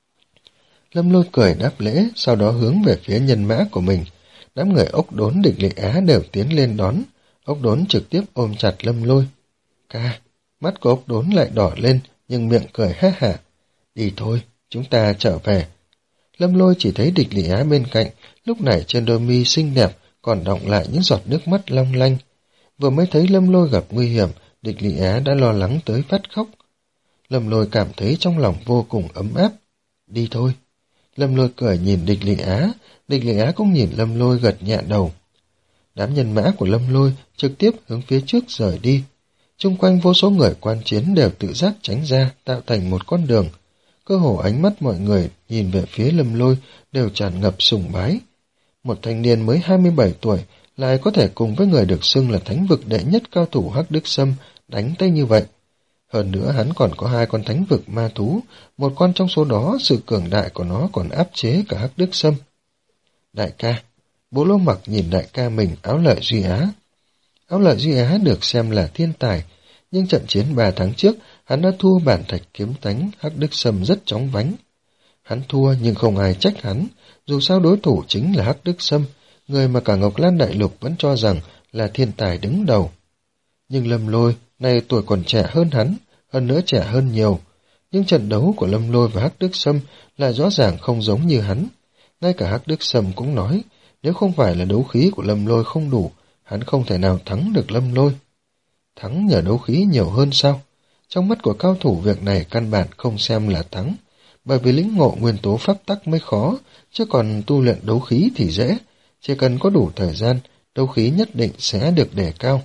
Lâm Lôi cười đáp lễ, sau đó hướng về phía nhân mã của mình. Đám người ốc đốn địch lệ Á đều tiến lên đón. Ốc đốn trực tiếp ôm chặt Lâm Lôi. Ca, mắt của ốc đốn lại đỏ lên, nhưng miệng cười ha hả. Đi thôi, chúng ta trở về. Lâm Lôi chỉ thấy địch lệ Á bên cạnh, lúc này trên đôi mi xinh đẹp còn đọng lại những giọt nước mắt long lanh. Vừa mới thấy Lâm Lôi gặp nguy hiểm, địch lệ Á đã lo lắng tới phát khóc. Lâm Lôi cảm thấy trong lòng vô cùng ấm áp. Đi thôi. Lâm Lôi cười nhìn địch lệ Á, địch lệ Á cũng nhìn Lâm Lôi gật nhẹ đầu. Đám nhân mã của Lâm Lôi trực tiếp hướng phía trước rời đi. Trung quanh vô số người quan chiến đều tự giác tránh ra, tạo thành một con đường. Cơ hồ ánh mắt mọi người nhìn về phía Lâm Lôi đều tràn ngập sùng bái. Một thanh niên mới hai mươi bảy tuổi lại có thể cùng với người được xưng là thánh vực đệ nhất cao thủ Hắc Đức Sâm đánh tay như vậy. Hơn nữa hắn còn có hai con thánh vực ma thú, một con trong số đó sự cường đại của nó còn áp chế cả Hắc Đức Sâm. Đại ca, Bố Lô Mặc nhìn đại ca mình Áo Lợi Duy Á. Áo Lợi Duy Á được xem là thiên tài, nhưng trận chiến ba tháng trước hắn đã thua Bản Thạch kiếm thánh Hắc Đức Sâm rất chóng vánh. Hắn thua nhưng không ai trách hắn, dù sao đối thủ chính là Hắc Đức Sâm, người mà cả Ngọc Lan Đại Lục vẫn cho rằng là thiên tài đứng đầu. Nhưng Lâm Lôi này tuổi còn trẻ hơn hắn, hơn nữa trẻ hơn nhiều, nhưng trận đấu của Lâm Lôi và Hắc Đức Sâm là rõ ràng không giống như hắn. Ngay cả Hắc Đức Sâm cũng nói, nếu không phải là đấu khí của Lâm Lôi không đủ, hắn không thể nào thắng được Lâm Lôi. Thắng nhờ đấu khí nhiều hơn sao? Trong mắt của cao thủ việc này căn bản không xem là thắng, bởi vì lĩnh ngộ nguyên tố pháp tắc mới khó, chứ còn tu luyện đấu khí thì dễ, chỉ cần có đủ thời gian, đấu khí nhất định sẽ được đề cao.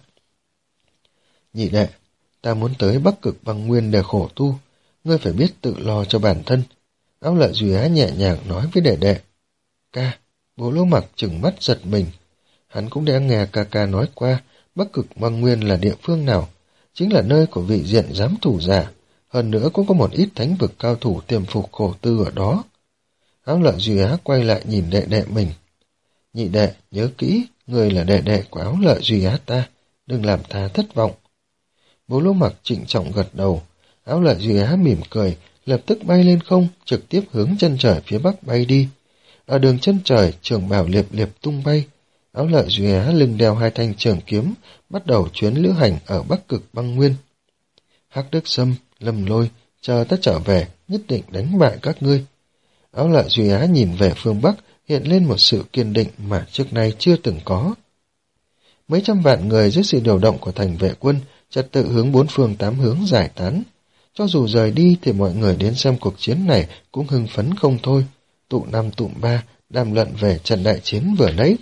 Nhị đệ, ta muốn tới Bắc Cực Băng Nguyên để khổ tu, ngươi phải biết tự lo cho bản thân. Áo Lợi Duy Á nhẹ nhàng nói với đệ đệ. Ca, Bố Lô Mặc trừng mắt giật mình. Hắn cũng đã nghe ca ca nói qua Bắc Cực Băng Nguyên là địa phương nào, chính là nơi của vị diện giám thủ giả, hơn nữa cũng có một ít thánh vực cao thủ tiềm phục khổ tư ở đó. Áo Lợi Duy Á quay lại nhìn đệ đệ mình. Nhị đệ, nhớ kỹ, người là đệ đệ của Áo Lợi Duy Á ta, đừng làm ta thất vọng. Bố Lô Mặc trịnh trọng gật đầu, Áo Lợi Duy Á mỉm cười, lập tức bay lên không, trực tiếp hướng chân trời phía bắc bay đi. Ở đường chân trời, trường bào liệp liệp tung bay. Áo Lợi Duy Á lưng đeo hai thanh trường kiếm, bắt đầu chuyến lữ hành ở Bắc Cực Băng Nguyên. Hắc Đức Sâm, Lâm Lôi, chờ ta trở về, nhất định đánh bại các ngươi. Áo Lợi Duy Á nhìn về phương Bắc, hiện lên một sự kiên định mà trước nay chưa từng có. Mấy trăm vạn người dưới sự điều động của thành vệ quân, trật tự hướng bốn phương tám hướng giải tán. Cho dù rời đi thì mọi người đến xem cuộc chiến này cũng hưng phấn không thôi, tụ năm tụm ba, đàm luận về trận đại chiến vừa nãy.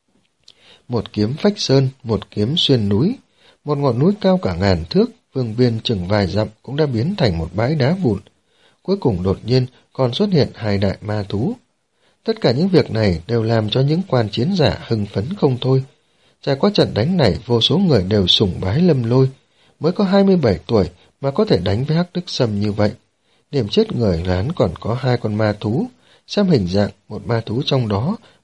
Một kiếm phách sơn, một kiếm xuyên núi, một ngọn núi cao cả ngàn thước, phương viên chừng vài dặm cũng đã biến thành một bãi đá vụn. Cuối cùng đột nhiên còn xuất hiện hai đại ma thú. Tất cả những việc này đều làm cho những quan chiến giả hưng phấn không thôi. Trải qua trận đánh này, vô số người đều sùng bái Lâm Lôi, mới có hai mươi bảy tuổi mà có thể đánh với Hắc Đức Sâm như vậy. Điểm chết người là hắn còn có hai con ma thú, xem hình dạng một ma thú trong đó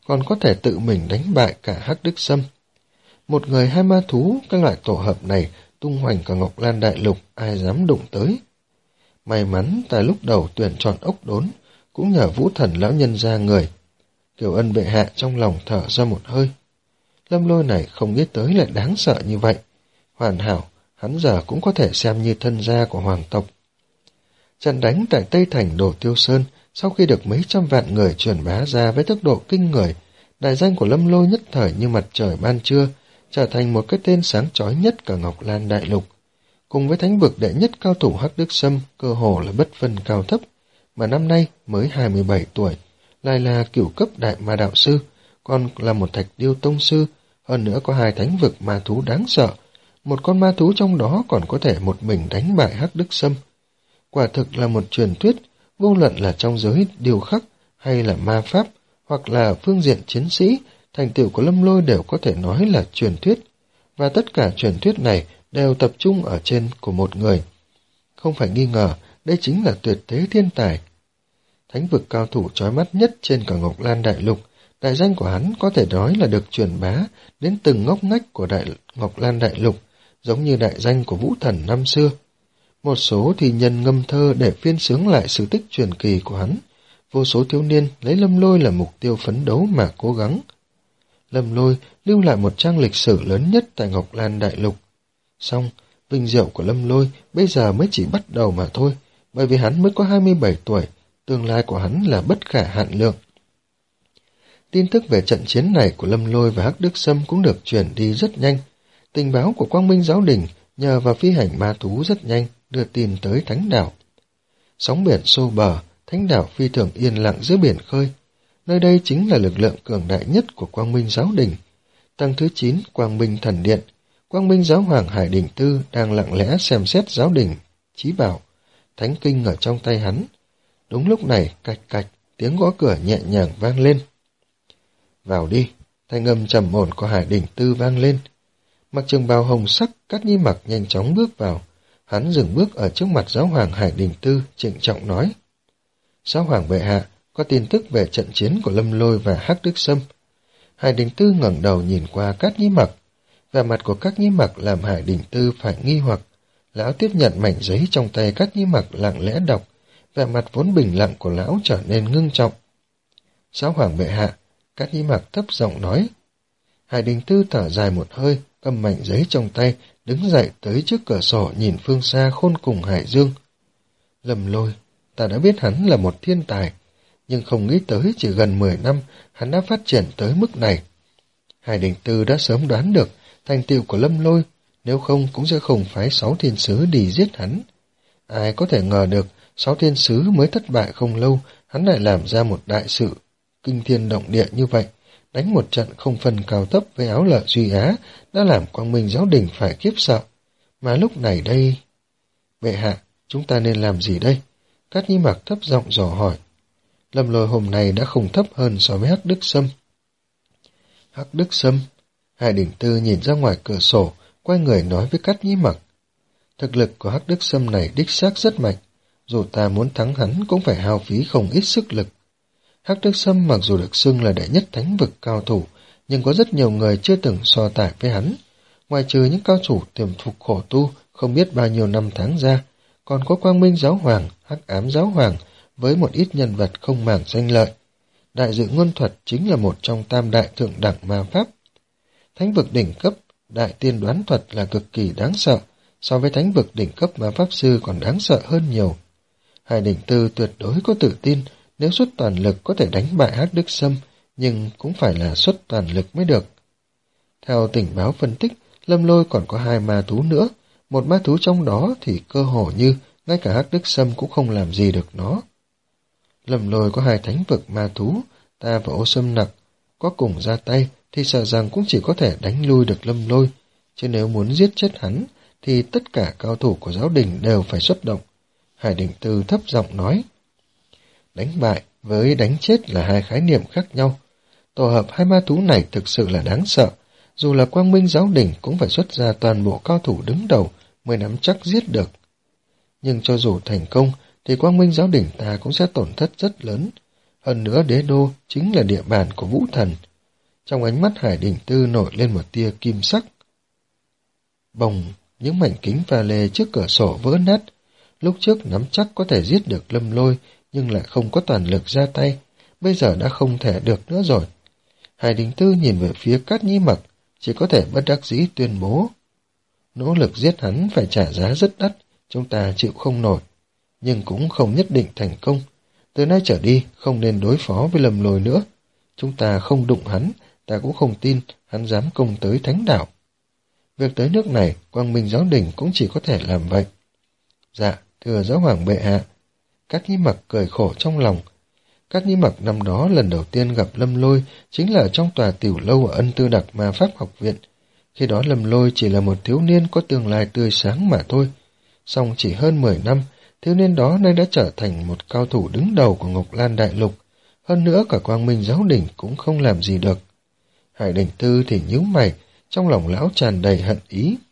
còn có thể tự mình đánh bại cả Hắc Đức Sâm. Một người hai ma thú, các loại tổ hợp này tung hoành cả Ngọc Lan Đại Lục, ai dám đụng tới. May mắn ta lúc đầu tuyển chọn ốc đốn, cũng nhờ Vũ Thần lão nhân ra người. Kiều Ân bệ hạ trong lòng thở ra một hơi. Lâm Lôi này không nghĩ tới lại đáng sợ như vậy. Hoàn hảo, hắn giờ cũng có thể xem như thân gia của hoàng tộc. Trận đánh tại Tây Thành Đồ Tiêu Sơn, sau khi được mấy trăm vạn người truyền bá ra với tốc độ kinh người, đại danh của Lâm Lôi nhất thời như mặt trời ban trưa, trở thành một cái tên sáng chói nhất cả Ngọc Lan Đại Lục. Cùng với thánh vực đệ nhất cao thủ Hắc Đức Sâm, cơ hồ là bất phân cao thấp, mà năm nay mới hai mươi bảy tuổi, lại là cửu cấp đại ma đạo sư, còn là một thạch điêu tông sư, hơn nữa có hai thánh vực ma thú đáng sợ, một con ma thú trong đó còn có thể một mình đánh bại Hắc Đức Sâm. Quả thực là một truyền thuyết, vô luận là trong giới điêu khắc hay là ma pháp, hoặc là phương diện chiến sĩ, thành tựu của Lâm Lôi đều có thể nói là truyền thuyết, và tất cả truyền thuyết này đều tập trung ở trên của một người. Không phải nghi ngờ, đây chính là tuyệt thế thiên tài. Thánh vực cao thủ chói mắt nhất trên cả Ngọc Lan Đại Lục, đại danh của hắn có thể nói là được truyền bá đến từng ngóc ngách của đại Ngọc Lan Đại Lục, giống như đại danh của Vũ Thần năm xưa. Một số thì nhân ngâm thơ để phiên sướng lại sự tích truyền kỳ của hắn. Vô số thiếu niên lấy Lâm Lôi là mục tiêu phấn đấu mà cố gắng. Lâm Lôi lưu lại một trang lịch sử lớn nhất tại Ngọc Lan Đại Lục. Song, vinh diệu của Lâm Lôi bây giờ mới chỉ bắt đầu mà thôi, bởi vì hắn mới có hai mươi bảy tuổi, tương lai của hắn là bất khả hạn lượng. Tin tức về trận chiến này của Lâm Lôi và Hắc Đức Sâm cũng được truyền đi rất nhanh. Tình báo của Quang Minh Giáo Đình nhờ vào phi hành ma thú rất nhanh đưa tin tới Thánh Đảo. Sóng biển xô bờ, Thánh Đảo phi thường yên lặng giữa biển khơi. Nơi đây chính là lực lượng cường đại nhất của Quang Minh Giáo Đình. Tầng thứ chín, Quang Minh Thần Điện. Quang Minh Giáo Hoàng Hải Đình Tư đang lặng lẽ xem xét giáo đình chí bảo, thánh kinh ở trong tay hắn. Đúng lúc này, cạch cạch, tiếng gõ cửa nhẹ nhàng vang lên. Vào đi, thanh âm trầm ổn của Hải Đình Tư vang lên. Mặc trường bào hồng sắc, Cát Nhi Mặc nhanh chóng bước vào. Hắn dừng bước ở trước mặt Giáo Hoàng Hải Đình Tư, trịnh trọng nói. Giáo Hoàng bệ hạ, có tin tức về trận chiến của Lâm Lôi và Hắc Đức Sâm. Hải Đình Tư ngẩng đầu nhìn qua Cát Nhi Mặc. Vẻ mặt của Cát Nhi Mặc làm Hải Đình Tư phải nghi hoặc. Lão tiếp nhận mảnh giấy trong tay Cát Nhi Mặc lặng lẽ đọc. Vẻ mặt vốn bình lặng của lão trở nên ngưng trọng. Giáo Hoàng bệ hạ, Cát Nhi Mặc thấp giọng nói. Hải Đình Tư thở dài một hơi, cầm mảnh giấy trong tay, đứng dậy tới trước cửa sổ nhìn phương xa khôn cùng hải dương. Lâm Lôi, ta đã biết hắn là một thiên tài, nhưng không nghĩ tới chỉ gần mười năm hắn đã phát triển tới mức này. Hải Đình Tư đã sớm đoán được thành tựu của Lâm Lôi, nếu không cũng sẽ không phái sáu thiên sứ đi giết hắn. Ai có thể ngờ được sáu thiên sứ mới thất bại không lâu, hắn lại làm ra một đại sự kinh thiên động địa như vậy, đánh một trận không phân cao thấp với Áo Lợi Duy Á, đã làm Quang Minh Giáo Đình phải khiếp sợ. Mà lúc này đây... Bệ hạ, chúng ta nên làm gì đây? Cát Nhi Mặc thấp giọng dò hỏi. Lâm Lôi hôm nay đã không thấp hơn so với Hắc Đức Sâm. Hắc Đức Sâm? Hải Đình Tư nhìn ra ngoài cửa sổ, quay người nói với Cát Nhi Mặc. Thực lực của Hắc Đức Sâm này đích xác rất mạnh, dù ta muốn thắng hắn cũng phải hao phí không ít sức lực. Hắc Đức Sâm mặc dù được xưng là đệ nhất thánh vực cao thủ, nhưng có rất nhiều người chưa từng so tải với hắn. Ngoài trừ những cao thủ tiềm phục khổ tu không biết bao nhiêu năm tháng ra, còn có Quang Minh Giáo Hoàng, Hắc Ám Giáo Hoàng với một ít nhân vật không màng danh lợi. Đại dự ngôn thuật chính là một trong tam đại thượng đẳng ma pháp. Thánh vực đỉnh cấp, đại tiên đoán thuật là cực kỳ đáng sợ, so với thánh vực đỉnh cấp ma pháp sư còn đáng sợ hơn nhiều. Hải Đình Tư tuyệt đối có tự tin, nếu xuất toàn lực có thể đánh bại Hắc Đức Sâm, nhưng cũng phải là xuất toàn lực mới được. Theo tình báo phân tích, Lâm Lôi còn có hai ma thú nữa, một ma thú trong đó thì cơ hồ như ngay cả Hắc Đức Sâm cũng không làm gì được nó. Lâm Lôi có hai thánh vực ma thú, ta và Ô Sâm Nặc có cùng ra tay thì sợ rằng cũng chỉ có thể đánh lui được Lâm Lôi, chứ nếu muốn giết chết hắn thì tất cả cao thủ của giáo đình đều phải xuất động. Hải Đình Tư thấp giọng nói. Đánh bại với đánh chết là hai khái niệm khác nhau. Tổ hợp hai ma thú này thực sự là đáng sợ, dù là Quang Minh Giáo Đình cũng phải xuất ra toàn bộ cao thủ đứng đầu mới nắm chắc giết được. Nhưng cho dù thành công thì Quang Minh Giáo Đình ta cũng sẽ tổn thất rất lớn. hơn nữa đế đô chính là địa bàn của Vũ Thần. Trong ánh mắt Hải Đình Tư nổi lên một tia kim sắc. Bồng, những mảnh kính pha lê trước cửa sổ vỡ nát. Lúc trước nắm chắc có thể giết được Lâm Lôi, nhưng lại không có toàn lực ra tay, bây giờ đã không thể được nữa rồi. Hải Đình Tư nhìn về phía Cát Nhĩ Mặc, chỉ có thể bất đắc dĩ tuyên bố. Nỗ lực giết hắn phải trả giá rất đắt, chúng ta chịu không nổi, nhưng cũng không nhất định thành công. Từ nay trở đi, không nên đối phó với Lâm Lôi nữa. Chúng ta không đụng hắn, ta cũng không tin hắn dám công tới Thánh Đảo. Việc tới nước này, Quang Minh Giáo Đình cũng chỉ có thể làm vậy. Dạ, thưa Giáo Hoàng bệ hạ. Cát Nhĩ Mặc cười khổ trong lòng. Cát Nhĩ Mặc năm đó lần đầu tiên gặp Lâm Lôi chính là trong tòa tiểu lâu ở Ân Tư Đặc Ma Pháp Học Viện. Khi đó Lâm Lôi chỉ là một thiếu niên có tương lai tươi sáng mà thôi. Song chỉ hơn mười năm, thiếu niên đó nay đã trở thành một cao thủ đứng đầu của Ngọc Lan Đại Lục. Hơn nữa cả Quang Minh Giáo Đình cũng không làm gì được. Hải Đình Tư thì nhíu mày, trong lòng lão tràn đầy hận ý.